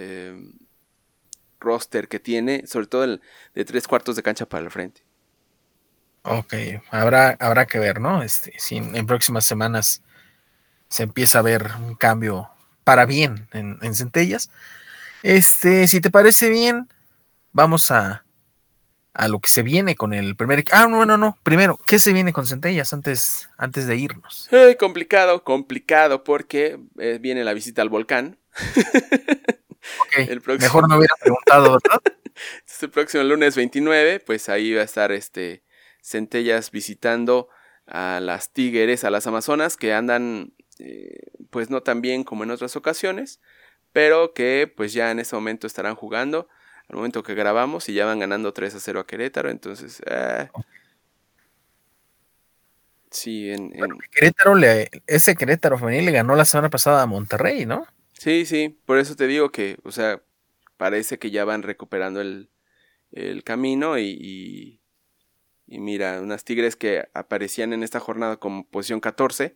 roster que tiene, sobre todo el de 3/4 de cancha para el frente. Ok, habrá que ver, ¿no? Si en próximas semanas se empieza a ver un cambio para bien en Centellas. Si te parece bien, vamos a lo que se viene con el primer... no. Primero, ¿qué se viene con Centellas antes de irnos? Complicado, porque viene la visita al volcán. Okay, mejor no hubiera preguntado, ¿verdad? El próximo lunes 29, pues ahí va a estar Centellas visitando a las Tigres, a las Amazonas, que andan pues no tan bien como en otras ocasiones, pero que pues ya en este momento estarán jugando al momento que grabamos y ya van ganando 3-0 a Querétaro. Entonces sí, bueno, ese Querétaro femenil le ganó la semana pasada a Monterrey, ¿no? Sí, por eso te digo que, o sea, parece que ya van recuperando el camino y mira, unas Tigres que aparecían en esta jornada como posición 14,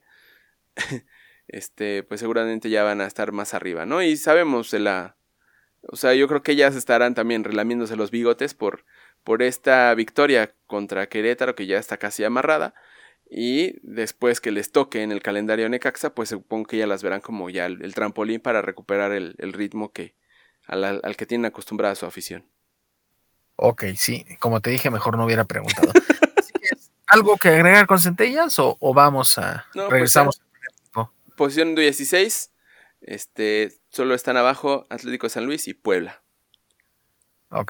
pues seguramente ya van a estar más arriba, ¿no? Y sabemos o sea, yo creo que ellas estarán también relamiéndose los bigotes por esta victoria contra Querétaro, que ya está casi amarrada, y después que les toque en el calendario Necaxa, pues supongo que ya las verán como ya el trampolín para recuperar el ritmo al que tienen acostumbrada su afición. Ok, sí, como te dije, mejor no hubiera preguntado. ¿Algo que agregar con Centellas o vamos a... No, regresamos? Pues, posición 16, solo están abajo Atlético de San Luis y Puebla. Ok.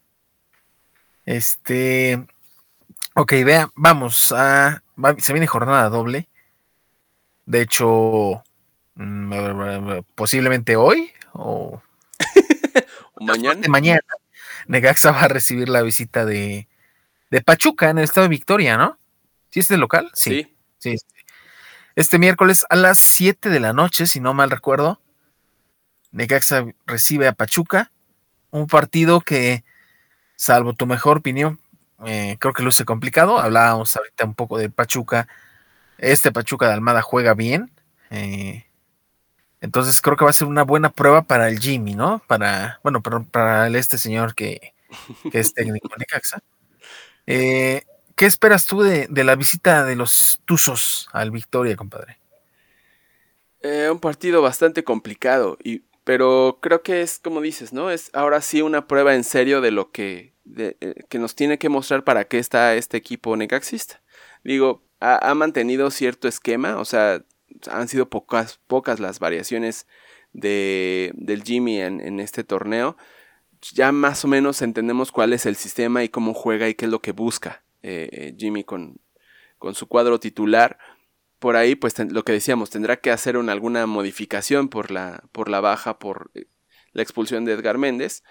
Ok, vamos se viene jornada doble. De hecho, posiblemente hoy o mañana. Necaxa va a recibir la visita de Pachuca en el estado de Victoria, ¿no? ¿Sí es de local? Sí. Este miércoles a las 7 de la noche, si no mal recuerdo, Necaxa recibe a Pachuca, un partido que, salvo tu mejor opinión, creo que luce complicado. Hablábamos ahorita un poco de Pachuca. Pachuca de Almada juega bien. Entonces creo que va a ser una buena prueba para el Jimmy, ¿no? Para este señor que es técnico de Necaxa. ¿Qué esperas tú de la visita de los Tuzos al Victoria, compadre? Un partido bastante complicado, pero creo que es como dices, ¿no? Es ahora sí una prueba en serio de lo que nos tiene que mostrar para qué está este equipo necaxista. Digo, ha mantenido cierto esquema, o sea, han sido pocas las variaciones del Jimmy en este torneo. Ya más o menos entendemos cuál es el sistema y cómo juega y qué es lo que busca Jimmy con su cuadro titular. Por ahí, pues lo que decíamos, tendrá que hacer alguna modificación por la baja, por la expulsión de Edgar Méndez.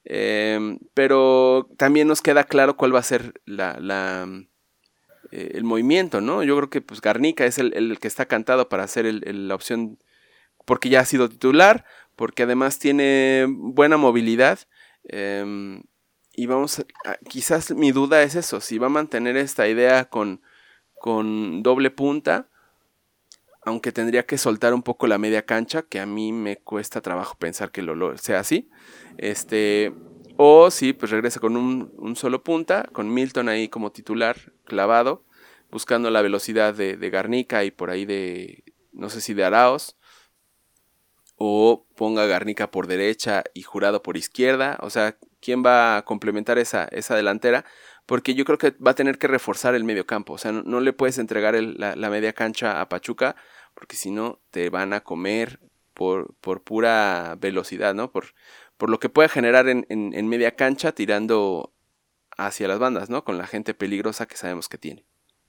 Pero también nos queda claro cuál va a ser el movimiento, ¿no? Yo creo que pues Garnica es el que está cantado para hacer la opción, porque ya ha sido titular, porque además tiene buena movilidad. Y quizás mi duda es eso, si va a mantener esta idea con doble punta, aunque tendría que soltar un poco la media cancha, que a mí me cuesta trabajo pensar que lo sea así. O si pues regresa con un solo punta, con Milton ahí como titular, clavado, buscando la velocidad de Garnica y por ahí no sé si de Arauz, o ponga Garnica por derecha y Jurado por izquierda. O sea, ¿quién va a complementar esa delantera? Porque yo creo que va a tener que reforzar el medio campo. O sea, no le puedes entregar la media cancha a Pachuca, porque si no te van a comer por pura velocidad, ¿no? Por lo que puede generar en media cancha tirando hacia las bandas, ¿no? Con la gente peligrosa que sabemos que tiene.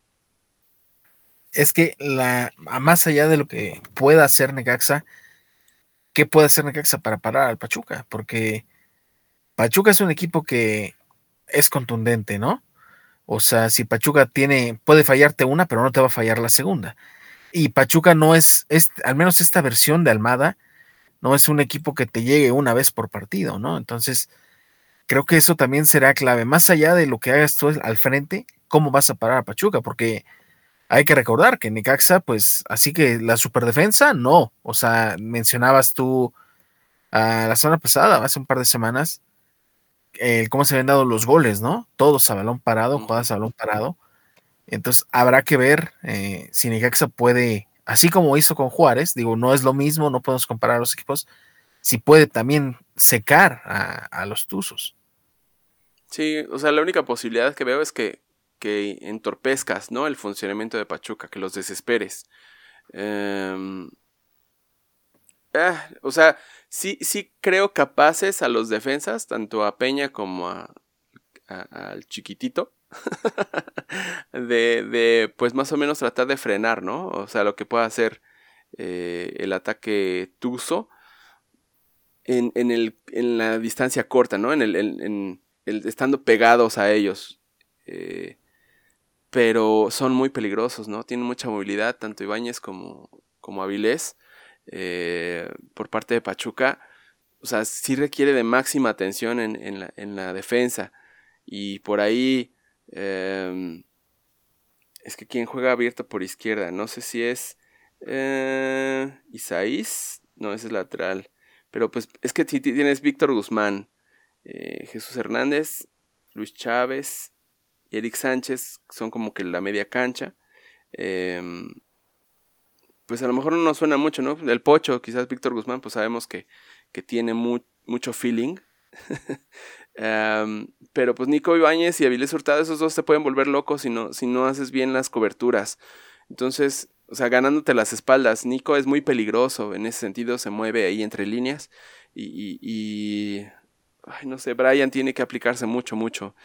Es que más allá de lo que pueda hacer Necaxa, ¿qué puede hacer Necaxa para parar al Pachuca? Porque Pachuca es un equipo que es contundente, ¿no? O sea, si Pachuca puede fallarte una, pero no te va a fallar la segunda. Y Pachuca no es al menos esta versión de Almada, no es un equipo que te llegue una vez por partido, ¿no? Entonces, creo que eso también será clave. Más allá de lo que hagas tú al frente, ¿cómo vas a parar a Pachuca? Porque hay que recordar que Necaxa, pues, así que la superdefensa, no. O sea, mencionabas tú la semana pasada, hace un par de semanas, cómo se habían dado los goles, ¿no? Todos a balón parado, jugadas a balón parado. Entonces, habrá que ver si Necaxa puede, así como hizo con Juárez, digo, no es lo mismo, no podemos comparar a los equipos, si puede también secar a los Tuzos. Sí, o sea, la única posibilidad que veo es que entorpezcas, ¿no? El funcionamiento de Pachuca, que los desesperes. O sea, sí creo capaces a los defensas, tanto a Peña como al chiquitito, de pues más o menos tratar de frenar, ¿no? O sea, lo que pueda hacer el ataque Tuzo en la distancia corta, ¿no? Estando pegados a ellos. Pero son muy peligrosos, ¿no? Tienen mucha movilidad, tanto Ibáñez como Avilés. Por parte de Pachuca, o sea, sí requiere de máxima atención en la defensa. Y por ahí es que quien juega abierto por izquierda, no sé si es Isaís, no, ese es lateral, pero pues es que si tienes Víctor Guzmán, Jesús Hernández, Luis Chávez y Eric Sánchez, son como que la media cancha. Pues a lo mejor no nos suena mucho, ¿no? El Pocho, quizás Víctor Guzmán, pues sabemos que tiene mucho feeling. Pero pues Nico Ibáñez y Avilés Hurtado, esos dos te pueden volver locos si no haces bien las coberturas. Entonces, o sea, ganándote las espaldas. Nico es muy peligroso, en ese sentido se mueve ahí entre líneas. Ay, no sé, Brian tiene que aplicarse mucho.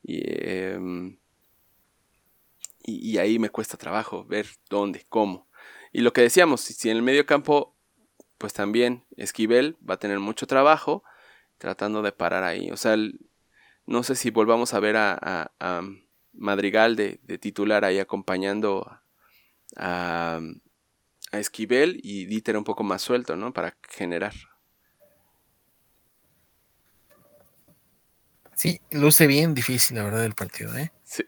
Y ahí me cuesta trabajo ver dónde, cómo. Y lo que decíamos, si en el medio campo, pues también Esquivel va a tener mucho trabajo tratando de parar ahí. O sea, no sé si volvamos a ver a Madrigal de titular ahí acompañando a Esquivel y Dieter un poco más suelto, ¿no? Para generar. Sí, luce bien difícil, la verdad, el partido, ¿eh? Sí.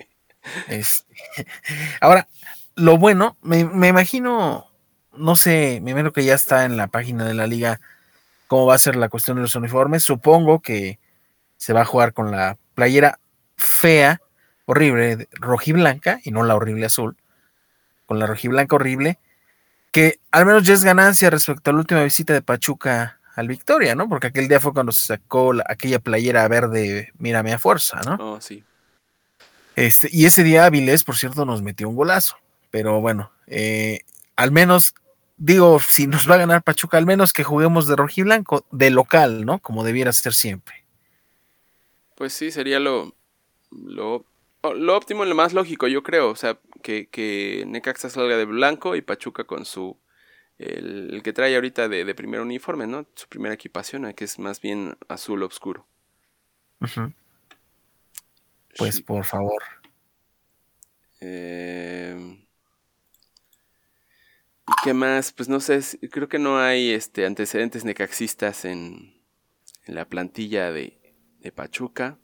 Ahora, lo bueno, me imagino, no sé, me imagino que ya está en la página de la liga cómo va a ser la cuestión de los uniformes. Supongo que se va a jugar con la playera fea, horrible, rojiblanca, y no la horrible azul, con la rojiblanca horrible, que al menos ya es ganancia respecto a la última visita de Pachuca al Victoria, ¿no? Porque aquel día fue cuando se sacó aquella playera verde, mírame a fuerza, ¿no? Oh, sí. Y ese día Avilés, por cierto, nos metió un golazo. Pero bueno, al menos, digo, si nos va a ganar Pachuca, al menos que juguemos de rojiblanco, de local, ¿no? Como debiera ser siempre. Pues sí, sería lo lo óptimo, lo más lógico, yo creo. O sea, que Necaxa salga de blanco y Pachuca con su... El que trae ahorita de primer uniforme, ¿no? Su primera equipación, que es más bien azul oscuro. Uh-huh. Pues Sí. por favor. ¿Y qué más? Pues no sé, creo que no hay antecedentes necaxistas en la plantilla de Pachuca.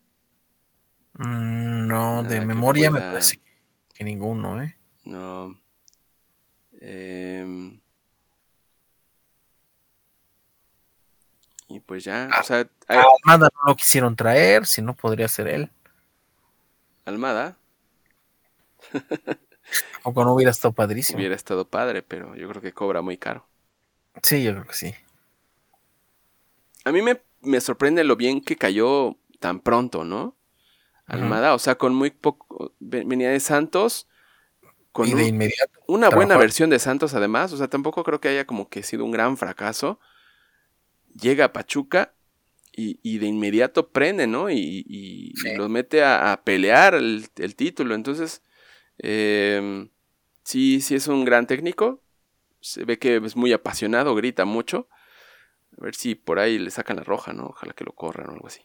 No, de Nada que memoria me pueda... parece que ninguno, ¿eh? No. Y pues ya, o sea... Almada no lo quisieron traer, si no podría ser él. Almada. Tampoco no hubiera estado padrísimo. Hubiera estado padre, pero yo creo que cobra muy caro. Sí, yo creo que sí. A mí me sorprende lo bien que cayó tan pronto, ¿no? Almada, o sea, con muy poco... Venía de Santos... Con y de inmediato. Una buena versión de Santos, además. O sea, tampoco creo que haya como que sido un gran fracaso. Llega a Pachuca y de inmediato prende, ¿no? Y Sí. los mete a pelear el título. Entonces, sí es un gran técnico. Se ve que es muy apasionado, grita mucho. A ver si por ahí le sacan la roja, ¿no? Ojalá que lo corran o algo así.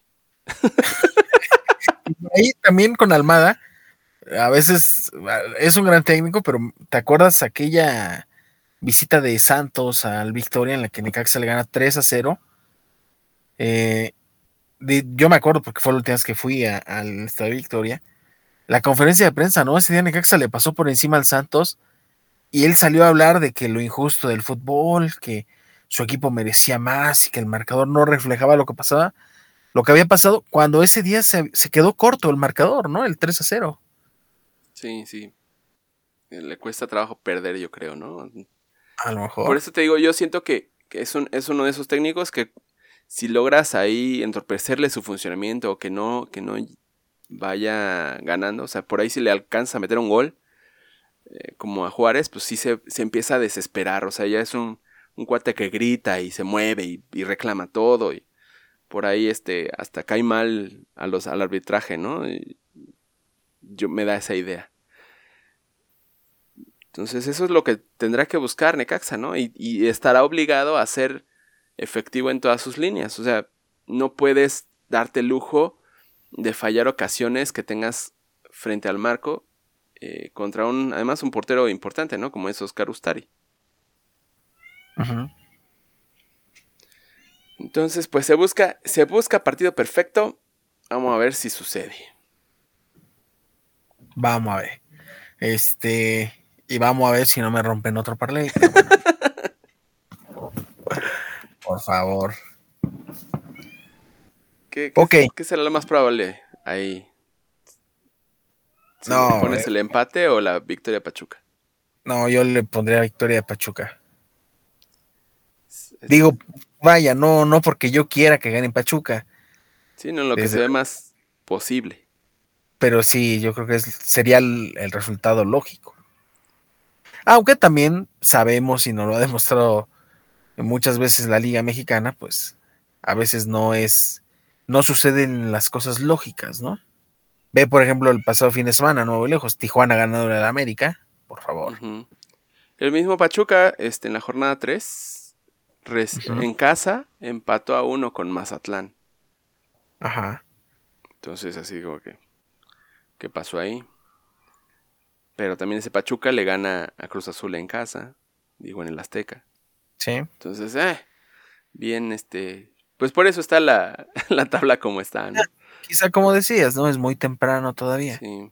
Ahí también con Almada, a veces es un gran técnico, pero ¿te acuerdas aquella visita de Santos al Victoria en la que Necaxa le gana 3-0? Yo me acuerdo porque fue la última vez que fui al Estadio Victoria. La conferencia de prensa, ¿no? Ese día Necaxa le pasó por encima al Santos y él salió a hablar de que lo injusto del fútbol, que su equipo merecía más y que el marcador no reflejaba lo que pasaba, lo que había pasado cuando ese día se quedó corto el marcador, ¿no? El 3-0. Sí. Le cuesta trabajo perder, yo creo, ¿no? A lo mejor. Por eso te digo, yo siento que es uno de esos técnicos que si logras ahí entorpecerle su funcionamiento o que no vaya ganando, o sea, por ahí si le alcanza a meter un gol, como a Juárez, pues sí se empieza a desesperar, o sea, ya es un cuate que grita y se mueve y reclama todo y por ahí hasta cae mal al arbitraje, ¿no? Me da esa idea. Entonces eso es lo que tendrá que buscar Necaxa, ¿no? Y estará obligado a ser efectivo en todas sus líneas. O sea, no puedes darte el lujo de fallar ocasiones que tengas frente al marco contra además un portero importante, ¿no? Como es Oscar Ustari. Uh-huh. Entonces, pues se busca partido perfecto. Vamos a ver si sucede. Vamos a ver. Y vamos a ver si no me rompen otro parlay. Bueno. Por favor. ¿Qué Ok. será lo más probable ahí? No, ¿Pones el empate o la victoria Pachuca? No, yo le pondría victoria de Pachuca. Digo, vaya, no porque yo quiera que gane Pachuca. Sí, no, lo que se ve más posible. Pero sí, yo creo que sería el resultado lógico. Aunque también sabemos, y nos lo ha demostrado muchas veces la Liga Mexicana, pues a veces no suceden las cosas lógicas, ¿no? Ve, por ejemplo, el pasado fin de semana, no voy lejos, Tijuana ganando en el América, por favor. Uh-huh. El mismo Pachuca, en la jornada 3, en casa, empató a 1 con Mazatlán. Ajá. Entonces, así como que, ¿qué pasó ahí? Pero también ese Pachuca le gana a Cruz Azul en casa, digo, en el Azteca. Sí. Entonces, bien, pues por eso está la tabla como está, ¿no? Quizá como decías, ¿no? Es muy temprano todavía. Sí.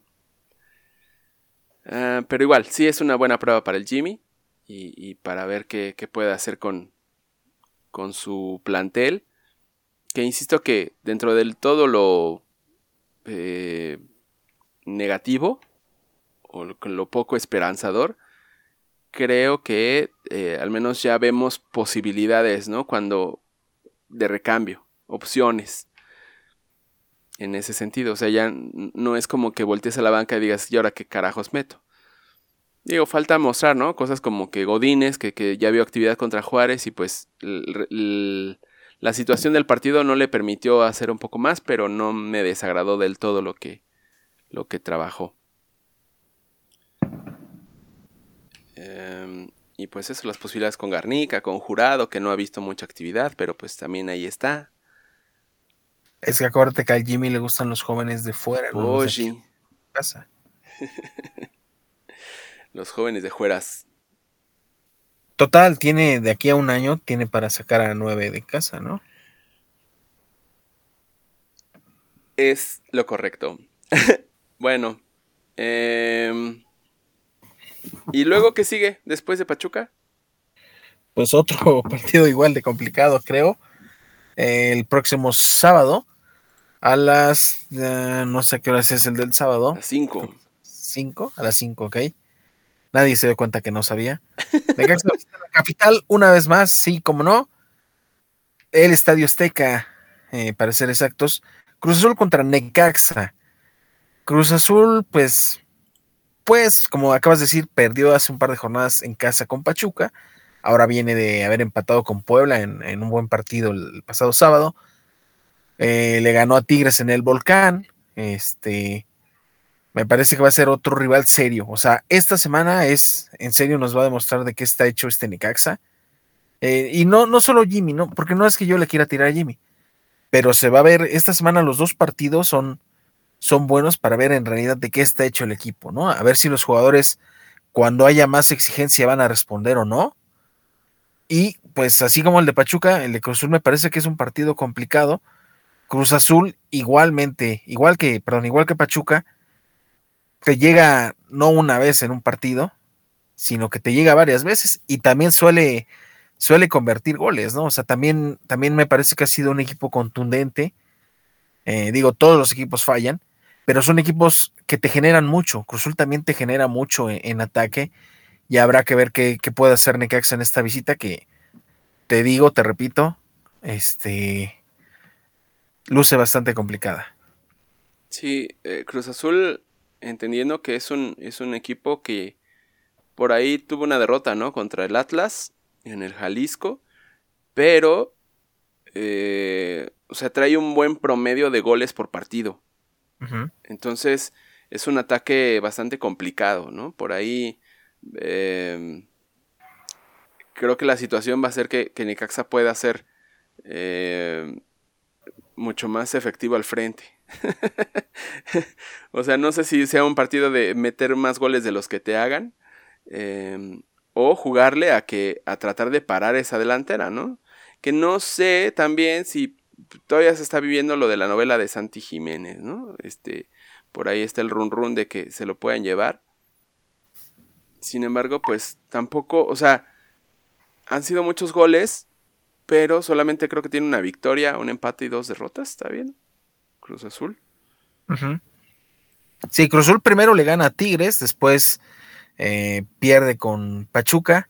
Pero igual, sí es una buena prueba para el Jimmy y para ver qué puede hacer con su plantel. Que insisto que dentro del todo lo negativo o lo poco esperanzador, creo que al menos ya vemos posibilidades, ¿no? De recambio, opciones. En ese sentido, o sea, ya no es como que voltees a la banca y digas, ¿y ahora qué carajos meto? Digo, falta mostrar, ¿no? Cosas como que Godínez, que ya vio actividad contra Juárez y pues la situación del partido no le permitió hacer un poco más, pero no me desagradó del todo lo que lo que trabajó. Y pues eso, las posibilidades con Garnica, con Jurado, que no ha visto mucha actividad, pero pues también ahí está. Es que acuérdate que al Jimmy le gustan los jóvenes de fuera, no los de aquí Oye, en casa. los jóvenes de Jueras. Total, tiene de aquí a un año, tiene para sacar a 9 de casa, ¿no? Es lo correcto. Bueno. ¿Y luego qué sigue después de Pachuca? Pues otro partido igual de complicado, creo. El próximo sábado a las... no sé qué hora es el del sábado. A 5. 5, a las 5, ok. Nadie se dio cuenta que no sabía. Necaxa visita la capital una vez más, sí, como no. El Estadio Azteca, para ser exactos. Cruz Azul contra Necaxa. Cruz Azul, pues, como acabas de decir, perdió hace un par de jornadas en casa con Pachuca. Ahora viene de haber empatado con Puebla en un buen partido el pasado sábado. Le ganó a Tigres en el Volcán. Me parece que va a ser otro rival serio. O sea, esta semana en serio, nos va a demostrar de qué está hecho este Necaxa. Y no solo Jimmy, ¿no? Porque no es que yo le quiera tirar a Jimmy. Pero se va a ver, esta semana los dos partidos son buenos para ver en realidad de qué está hecho el equipo, ¿no? A ver si los jugadores, cuando haya más exigencia, van a responder o no. Y pues así como el de Pachuca, el de Cruz Azul me parece que es un partido complicado. Cruz Azul igualmente, igual que Pachuca, te llega no una vez en un partido, sino que te llega varias veces y también suele convertir goles, ¿no? O sea, también me parece que ha sido un equipo contundente. Digo, todos los equipos fallan, pero son equipos que te generan mucho. Cruz Azul también te genera mucho en ataque y habrá que ver qué puede hacer Necaxa en esta visita que te repito, luce bastante complicada. Sí, Cruz Azul, entendiendo que es un equipo que por ahí tuvo una derrota, ¿no? Contra el Atlas en el Jalisco, pero, o sea, trae un buen promedio de goles por partido. Uh-huh. Entonces, es un ataque bastante complicado, ¿no? Por ahí, creo que la situación va a ser que Necaxa pueda ser mucho más efectivo al frente. O sea, no sé si sea un partido de meter más goles de los que te hagan, o jugarle a tratar de parar esa delantera, ¿no? Que no sé también si todavía se está viviendo lo de la novela de Santi Jiménez, ¿no? Por ahí está el run de que se lo puedan llevar. Sin embargo, pues tampoco, o sea, han sido muchos goles, pero solamente creo que tiene una victoria, un empate y 2 derrotas, ¿está bien? Cruz Azul. Uh-huh. Sí, Cruz Azul primero le gana a Tigres, después pierde con Pachuca,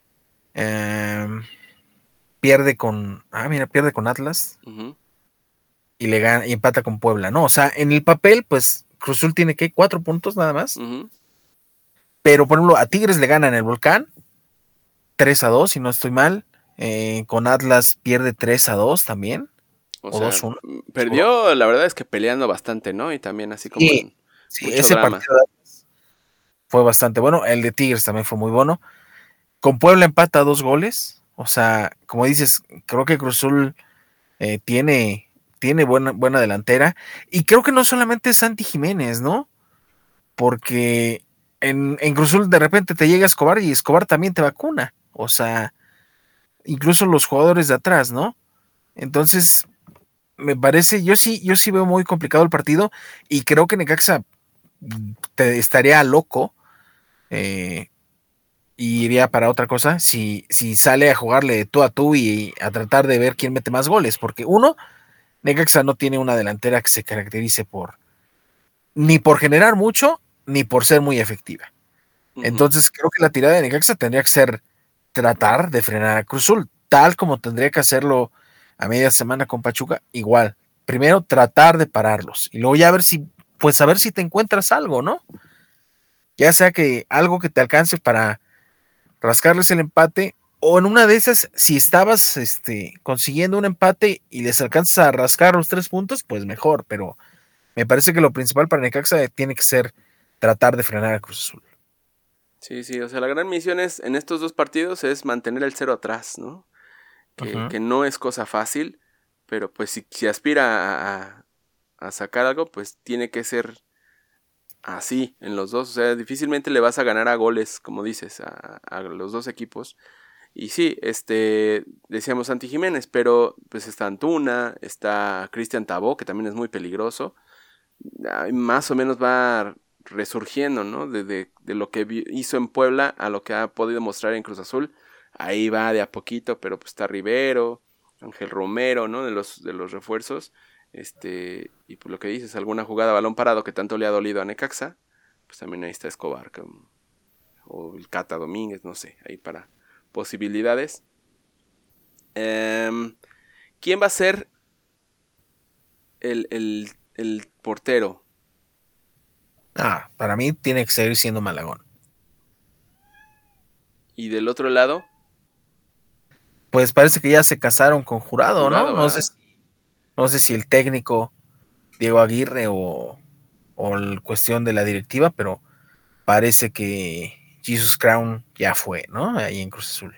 pierde con Atlas. Uh-huh. Y le gana y empata con Puebla, ¿no? O sea, en el papel, pues Cruz Azul tiene que 4 puntos nada más. Uh-huh. Pero por ejemplo, a Tigres le gana en el Volcán 3-2, si no estoy mal. Con Atlas pierde 3-2 también. O sea, 2-1. perdió, la verdad es que peleando bastante, ¿no? Y también así como Sí, mucho ese drama. partido fue bastante bueno. El de Tigres también fue muy bueno. Con Puebla empata 2 goles. O sea, como dices, creo que Cruz Azul tiene buena delantera. Y creo que no solamente es Santi Jiménez, ¿no? Porque en Cruz Azul de repente te llega Escobar y Escobar también te vacuna. O sea, incluso los jugadores de atrás, ¿no? Entonces, me parece, yo sí veo muy complicado el partido y creo que Necaxa te estaría loco y iría para otra cosa si sale a jugarle de tú a tú y a tratar de ver quién mete más goles. Porque uno, Necaxa no tiene una delantera que se caracterice ni por generar mucho, ni por ser muy efectiva. Uh-huh. Entonces creo que la tirada de Necaxa tendría que ser tratar de frenar a Cruz Azul, tal como tendría que hacerlo a media semana con Pachuca, igual. Primero tratar de pararlos y luego ya a ver si te encuentras algo, ¿no? Ya sea que algo que te alcance para rascarles el empate, o en una de esas, si estabas consiguiendo un empate y les alcanzas a rascar los 3 puntos, pues mejor, pero Me parece que lo principal para Necaxa tiene que ser tratar de frenar a Cruz Azul. Sí, o sea, la gran misión en estos 2 partidos es mantener el 0 atrás, ¿no? Que no es cosa fácil, pero pues si aspira a sacar algo, pues tiene que ser así en los dos. O sea, difícilmente le vas a ganar a goles, como dices, a los 2 equipos. Y sí, decíamos Santi Jiménez, pero pues está Antuna, está Cristian Tabó, que también es muy peligroso. Más o menos va resurgiendo, ¿no? De lo que hizo en Puebla a lo que ha podido mostrar en Cruz Azul. Ahí va de a poquito, pero pues está Rivero, Ángel Romero, ¿no? De los refuerzos. Y por lo que dices, alguna jugada a balón parado que tanto le ha dolido a Necaxa, pues también ahí está Escobar, o el Cata Domínguez, no sé, ahí para posibilidades. ¿Quién va a ser el portero? Para mí tiene que seguir siendo Malagón. ¿Y del otro lado? Pues parece que ya se casaron con Jurado, ¿no? ¿Verdad? No sé si el técnico Diego Aguirre o cuestión de la directiva, pero parece que Jesus Crown ya fue, ¿no? Ahí en Cruz Azul.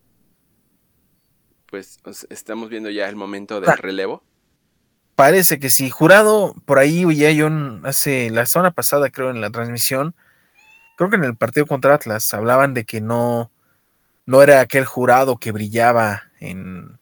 Pues estamos viendo ya el momento del relevo. Parece que sí. Jurado, por ahí ya yo hace la semana pasada, creo, en la transmisión, creo que en el partido contra Atlas, hablaban de que no era aquel Jurado que brillaba en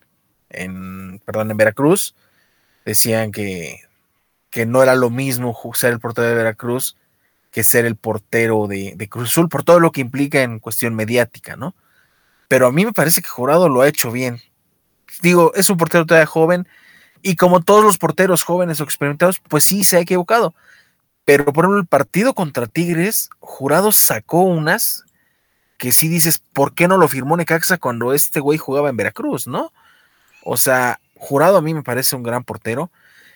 Veracruz. Decían que no era lo mismo ser el portero de Veracruz que ser el portero de Cruz Azul, por todo lo que implica en cuestión mediática, ¿no? Pero a mí me parece que Jurado lo ha hecho bien. Digo, es un portero todavía joven, y como todos los porteros jóvenes o experimentados, pues sí se ha equivocado. Pero por ejemplo, el partido contra Tigres, Jurado sacó unas que sí dices, ¿por qué no lo firmó Necaxa cuando este güey jugaba en Veracruz, no? O sea, Jurado a mí me parece un gran portero.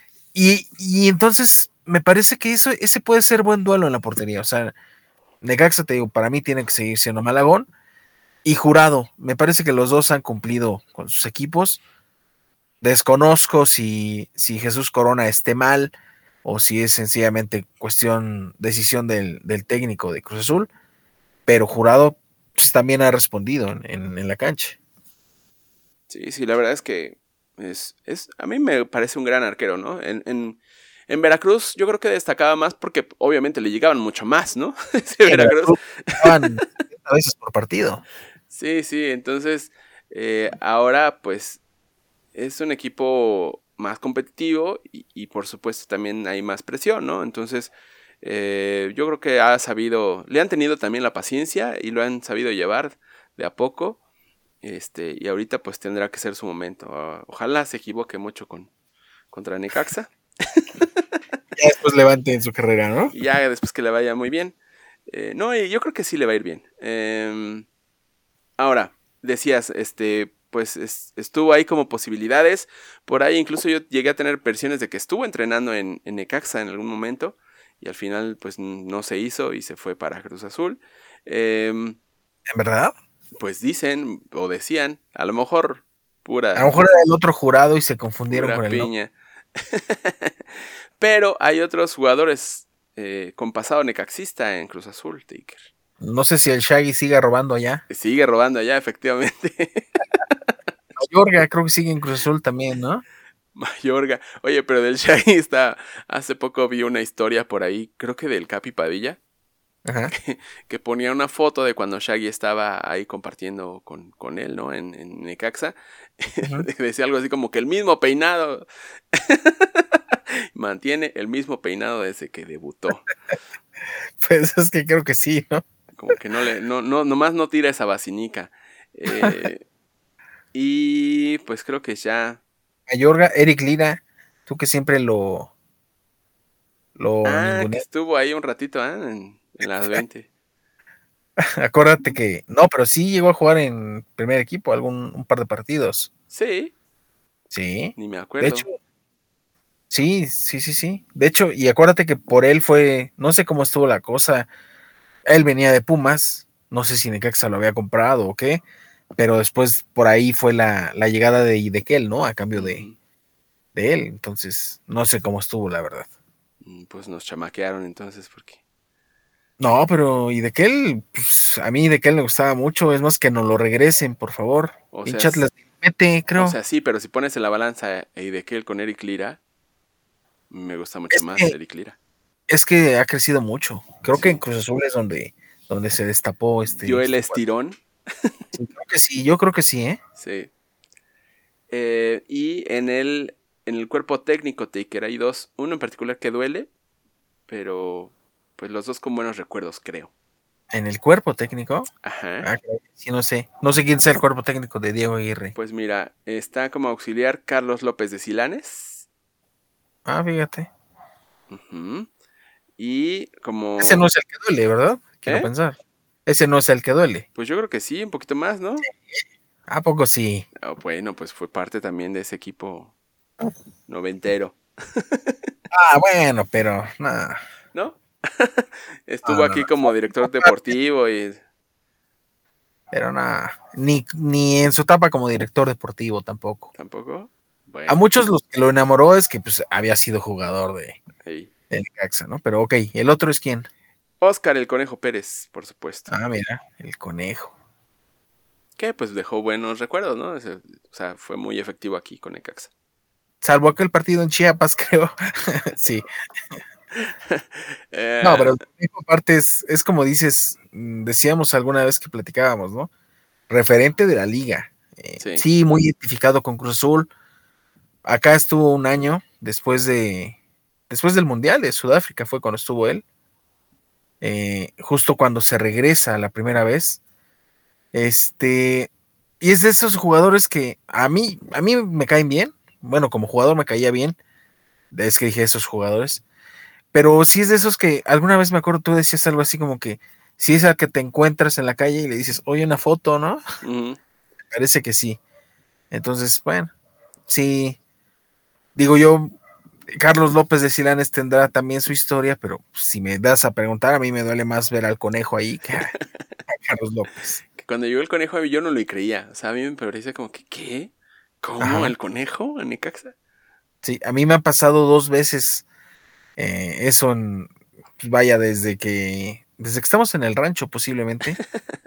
Y entonces me parece que ese puede ser buen duelo en la portería. O sea, Necaxa, te digo, para mí tiene que seguir siendo Malagón. Y Jurado, me parece que los dos han cumplido con sus equipos. Desconozco si Jesús Corona esté mal o si es sencillamente decisión del técnico de Cruz Azul, pero Jurado pues, también ha respondido en la cancha. Sí, la verdad es que a mí me parece un gran arquero, ¿no? En Veracruz yo creo que destacaba más porque obviamente le llegaban mucho más, ¿no? Veracruz a veces por partido. Sí, entonces ahora pues es un equipo más competitivo y por supuesto también hay más presión, ¿no? Entonces yo creo que le han tenido también la paciencia y lo han sabido llevar de a poco. Y ahorita pues tendrá que ser su momento. Ojalá se equivoque mucho contra Necaxa. Ya después levante en su carrera, ¿no? Y ya después que le vaya muy bien. No, y yo creo que sí le va a ir bien. Ahora, decías, pues estuvo ahí como posibilidades. Por ahí incluso yo llegué a tener versiones de que estuvo entrenando en Necaxa en algún momento. Y al final pues no se hizo y se fue para Cruz Azul. ¿En verdad? Pues dicen o decían, a lo mejor A lo mejor era el otro Jurado y se confundieron con el piña. Pero hay otros jugadores con pasado necaxista en Cruz Azul, Taker. No sé si el Shaggy sigue robando allá. Sigue robando allá, efectivamente. Mayorga creo que sigue en Cruz Azul también, ¿no? Mayorga. Oye, pero del Shaggy hace poco vi una historia por ahí, creo que del Capi Padilla. Ajá. Que ponía una foto de cuando Shaggy estaba ahí compartiendo con él, ¿no? En Necaxa. Uh-huh. Decía algo así como que el mismo peinado. Mantiene el mismo peinado desde que debutó. Pues es que creo que sí, ¿no? Como que nomás no tira esa vacinica. Y pues creo que ya. Mayorga, Eric Lira, tú que siempre lo que estuvo ahí un ratito, en las 20. Acuérdate que no, pero sí llegó a jugar en primer equipo un par de partidos. Sí. Sí. Ni me acuerdo. De hecho, sí. De hecho, y acuérdate que por él fue, no sé cómo estuvo la cosa. Él venía de Pumas, no sé si Necaxa lo había comprado o qué, pero después por ahí fue la llegada de Idequel, ¿no? A cambio de él. Entonces, no sé cómo estuvo, la verdad. Pues nos chamaquearon entonces, porque... No, pero ¿y de qué él? Pues, a mí de qué él me gustaba mucho. Es más que nos lo regresen, por favor. O sea, Pinche Atlas mete, creo. o sea, sí, pero si pones en la balanza Eidequel con Eric Lira, me gusta mucho Es más que, Eric Lira. es que ha crecido mucho. Creo que en Sí. Cruz Azul es donde se destapó Dio el cuate. estirón. Sí, creo que sí, yo creo que sí, ¿eh? Sí. Y en el cuerpo técnico, Taker, hay dos. Uno en particular que duele, pero pues los dos con buenos recuerdos, creo. En el cuerpo técnico. Ajá. Claro, sí, no sé. No sé quién sea el cuerpo técnico de Diego Aguirre. Pues mira, está como auxiliar Carlos López de Silanes. Fíjate. Ujú. Y como... Ese no es el que duele, ¿verdad? Quiero ¿Eh? pensar. Ese no es el que duele. Pues yo creo que sí, un poquito más, ¿no? ¿A poco sí? Bueno, pues fue parte también de ese equipo noventero, Bueno, pero nada. ¿no? No, Estuvo no, aquí no. como director deportivo y Pero nada. Ni en su etapa como director deportivo tampoco. tampoco. A Bueno, muchos los que lo enamoró es que pues había sido jugador ahí. de Necaxa, ¿no? Pero ok, ¿el otro es quién? Óscar el Conejo Pérez, por supuesto. Mira, el conejo. Que pues dejó buenos recuerdos, ¿no? O sea, fue muy efectivo aquí con Necaxa. Salvo aquel partido en Chiapas, creo. Sí. No, Eh, pero el conejo aparte es como dices, decíamos alguna vez que platicábamos, ¿no? Referente de la liga. sí, Sí, muy identificado con Cruz Azul. Acá estuvo un año después del Mundial de Sudáfrica, fue cuando estuvo él. Justo cuando se regresa la primera vez. Y es de esos jugadores que a mí me caen bien. Bueno, como jugador me caía bien. Es que dije esos jugadores. Pero sí es de esos que alguna vez me acuerdo tú decías algo así como que si es al que te encuentras en la calle y le dices, oye, una foto, ¿no? ujú. Parece que sí. Entonces, bueno, sí. Digo yo, Carlos López de Silanes tendrá también su historia, pero si me das a preguntar, a mí me duele más ver al conejo ahí que a Carlos López. Que cuando llegó el Conejo yo no lo creía. O sea, a mí me parecía como que, ¿qué? ¿Cómo? Ajá. ¿El Conejo en Necaxa? Sí, a mí me ha pasado 2 veces eso vaya, desde que estamos en el rancho posiblemente,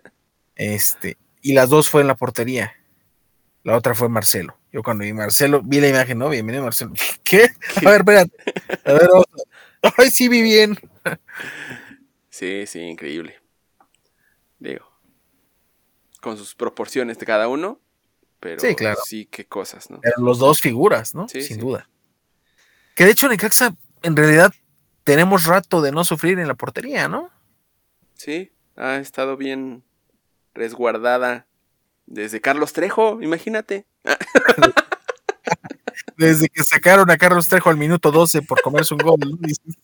y las dos fue en la portería. La otra fue Marcelo. Yo cuando vi Marcelo, vi la imagen, ¿no? Bienvenido Marcelo. ¿Qué? A ver, espérate. A ver, ay, sí vi bien. Sí, sí, increíble. Digo, con sus proporciones de cada uno, Sí, pero claro. sí, qué cosas, ¿no? Pero los dos figuras, ¿no? Sí, Sin sí, duda. Que de hecho Necaxa, en realidad, tenemos rato de no sufrir en la portería, ¿no? sí, ha estado bien resguardada desde Carlos Trejo, imagínate. Desde que sacaron a Carlos Trejo al minuto 12 por comerse un gol, ¿no?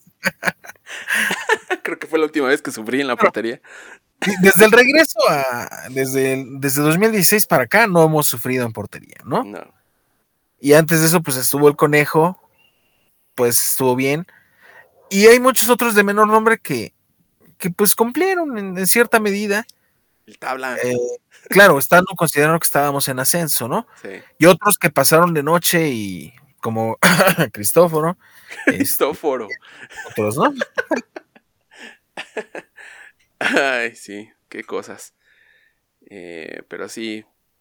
Creo que fue la última vez que sufrí en la Bueno, portería. desde el regreso desde 2016 para acá no hemos sufrido en portería, ¿no? No, Y antes de eso, pues estuvo el conejo, pues estuvo bien. Y hay muchos otros de menor nombre que pues cumplieron en cierta medida. el tabla, Eh, claro, estando considerando que estábamos en ascenso, ¿no? sí. Y otros que pasaron de noche y como Cristóforo, Cristóforo. otros, ¿no? Ay, sí, qué cosas. Pero sí.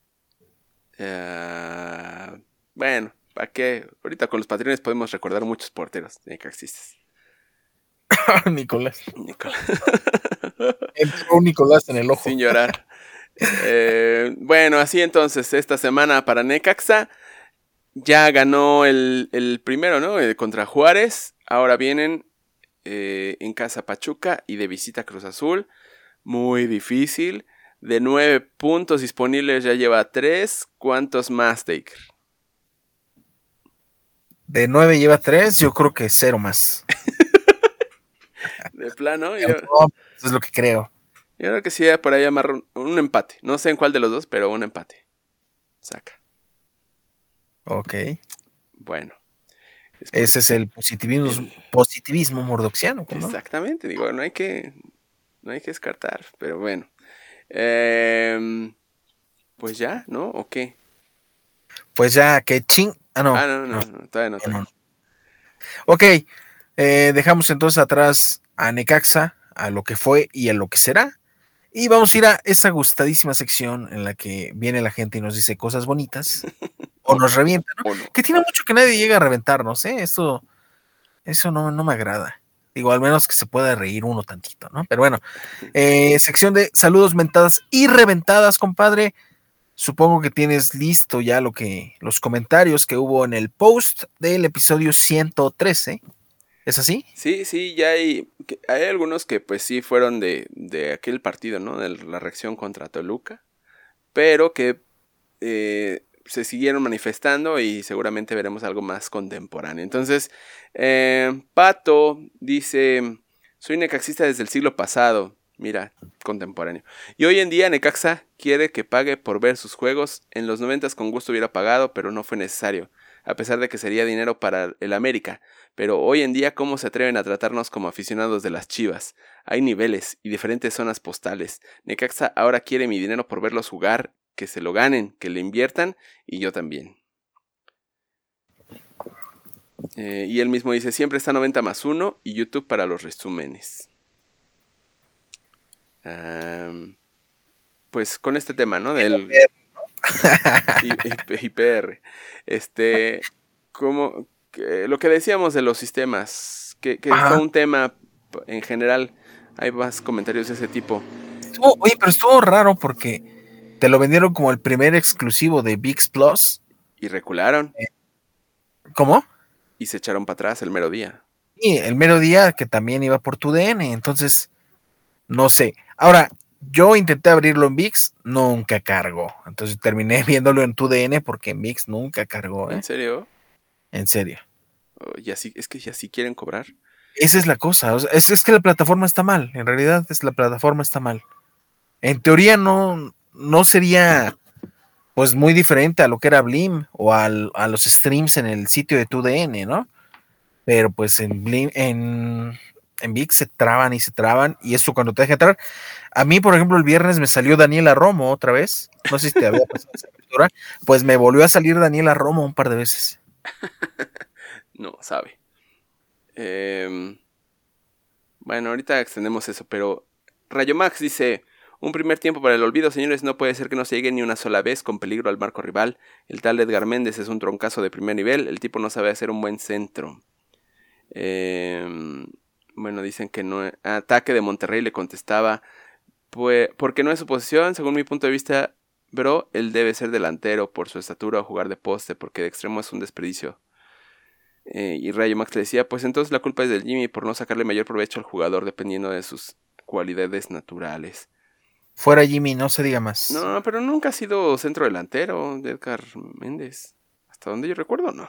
Bueno, ¿para qué? Ahorita con los patrones podemos recordar muchos porteros de Necaxistas. Nicolás. Nicolás. Entró un Nicolás en el ojo. Sin llorar. Bueno, así entonces, esta semana para Necaxa ya ganó el primero, ¿no? Contra Juárez. Ahora vienen en casa Pachuca y de visita Cruz Azul. Muy difícil. De 9 puntos disponibles ya lleva 3. ¿Cuántos más, Taker? De 9 lleva 3, yo creo que 0 más. De plano, Eso es lo que creo. yo creo que sí, por ahí amarra un empate. No sé en cuál de los dos, pero un empate. Saca. Ok. Bueno. Ese es el positivismo mordoxiano, ¿no? Exactamente, digo, no hay que descartar, pero bueno. Pues ya, ¿no? ¿O qué? Pues ya, que ching. No. No, todavía no. Ok. Dejamos entonces atrás a Necaxa, a lo que fue y a lo que será. Y vamos a ir a esa gustadísima sección en la que viene la gente y nos dice cosas bonitas o nos revienta, ¿no? ¿O no? Que tiene mucho que nadie llega a reventarnos, ¿eh? Eso no me agrada. Digo, al menos que se pueda reír uno tantito, ¿no? Pero bueno, sección de saludos, mentadas y reventadas, compadre. Supongo que tienes listo ya los comentarios que hubo en el post del episodio 113. ¿Es así? Sí, ya hay algunos que pues sí fueron de aquel partido, ¿no? De la reacción contra Toluca, pero que se siguieron manifestando y seguramente veremos algo más contemporáneo. Entonces, Pato dice, soy necaxista desde el siglo pasado. Mira, contemporáneo. Y hoy en día Necaxa quiere que pague por ver sus juegos. En los 90 con gusto hubiera pagado, pero no fue necesario, a pesar de que sería dinero para el América. Pero hoy en día, ¿cómo se atreven a tratarnos como aficionados de las Chivas? Hay niveles y diferentes zonas postales. Necaxa ahora quiere mi dinero por verlos jugar, que se lo ganen, que le inviertan, y yo también. Y él mismo dice, siempre está 90+1 y YouTube para los resúmenes. Pues con este tema, ¿no? Del IPR. Como lo que decíamos de los sistemas, que fue un tema en general. Hay más comentarios de ese tipo. Oye, pero estuvo raro porque te lo vendieron como el primer exclusivo de ViX Plus. Y recularon. ¿Cómo? Y se echaron para atrás el mero día. Sí, el mero día que también iba por TUDN, entonces, no sé. Ahora, yo intenté abrirlo en ViX, nunca cargó. Entonces terminé viéndolo en TUDN porque en ViX nunca cargó. ¿En serio? En serio. Es que ya sí quieren cobrar. Esa es la cosa. O sea, es que la plataforma está mal. En realidad, la plataforma está mal. En teoría no sería pues muy diferente a lo que era Blim o a los streams en el sitio de TUDN, ¿no? Pero pues en Blim, en ViX se traban y eso cuando te deja entrar. A mí, por ejemplo, el viernes me salió Daniela Romo otra vez. No sé si te había pasado esa aventura. Pues me volvió a salir Daniela Romo un par de veces. No, sabe. Bueno, ahorita extendemos eso, pero Rayo Max dice, un primer tiempo para el olvido, señores, no puede ser que no se llegue ni una sola vez con peligro al marco rival. El tal Edgar Méndez es un troncazo de primer nivel, el tipo no sabe hacer un buen centro. Bueno, dicen que no. Ataque de Monterrey le contestaba, pues, porque no es su posición, según mi punto de vista, bro, él debe ser delantero por su estatura o jugar de poste, porque de extremo es un desperdicio. Y Rayo Max le decía, pues entonces la culpa es del Jimmy por no sacarle mayor provecho al jugador dependiendo de sus cualidades naturales. Fuera Jimmy, no se diga más. No, pero nunca ha sido centro delantero de Edgar Méndez. Hasta donde yo recuerdo, no.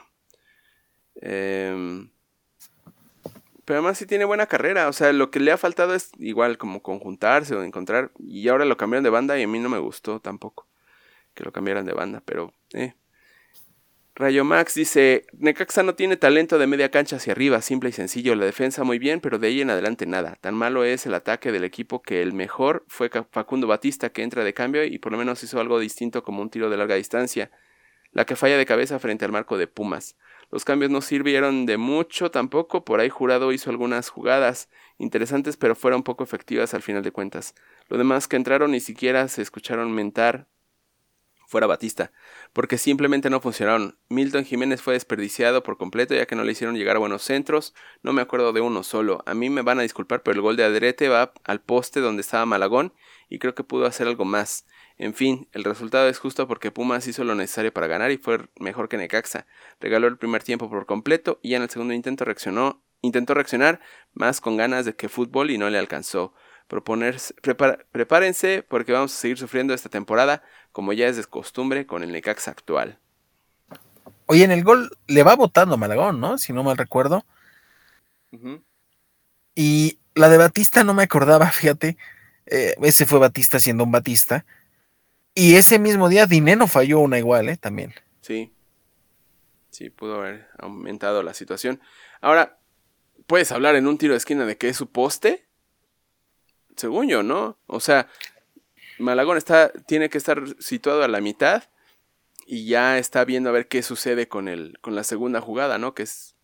Pero además sí tiene buena carrera. O sea, lo que le ha faltado es igual como conjuntarse o encontrar. Y ahora lo cambiaron de banda y a mí no me gustó tampoco que lo cambiaran de banda, pero Rayo Max dice, Necaxa no tiene talento de media cancha hacia arriba, simple y sencillo, la defensa muy bien, pero de ahí en adelante nada. Tan malo es el ataque del equipo que el mejor fue Facundo Batista, que entra de cambio y por lo menos hizo algo distinto como un tiro de larga distancia. La que falla de cabeza frente al marco de Pumas. Los cambios no sirvieron de mucho tampoco, por ahí Jurado hizo algunas jugadas interesantes, pero fueron poco efectivas al final de cuentas. Lo demás que entraron ni siquiera se escucharon mentar fuera Batista, porque simplemente no funcionaron. Milton Jiménez fue desperdiciado por completo ya que no le hicieron llegar a buenos centros, no me acuerdo de uno solo. A mí me van a disculpar, pero el gol de Adrete va al poste donde estaba Malagón y creo que pudo hacer algo más. En fin, el resultado es justo porque Pumas hizo lo necesario para ganar y fue mejor que Necaxa. Regaló el primer tiempo por completo y ya en el segundo intentó reaccionar más con ganas de que fútbol y no le alcanzó. Prepárense porque vamos a seguir sufriendo esta temporada como ya es de costumbre con el Necaxa actual. Oye, en el gol le va votando Malagón, ¿no? Si no mal recuerdo. Uh-huh. Y la de Batista no me acordaba, fíjate. Ese fue Batista siendo un Batista. Y ese mismo día Dineno falló una igual, también. Sí, pudo haber aumentado la situación. Ahora, ¿puedes hablar en un tiro de esquina de que es su poste? Según yo, ¿no? O sea, Malagón tiene que estar situado a la mitad y ya está viendo a ver qué sucede con la segunda jugada, ¿no? Que es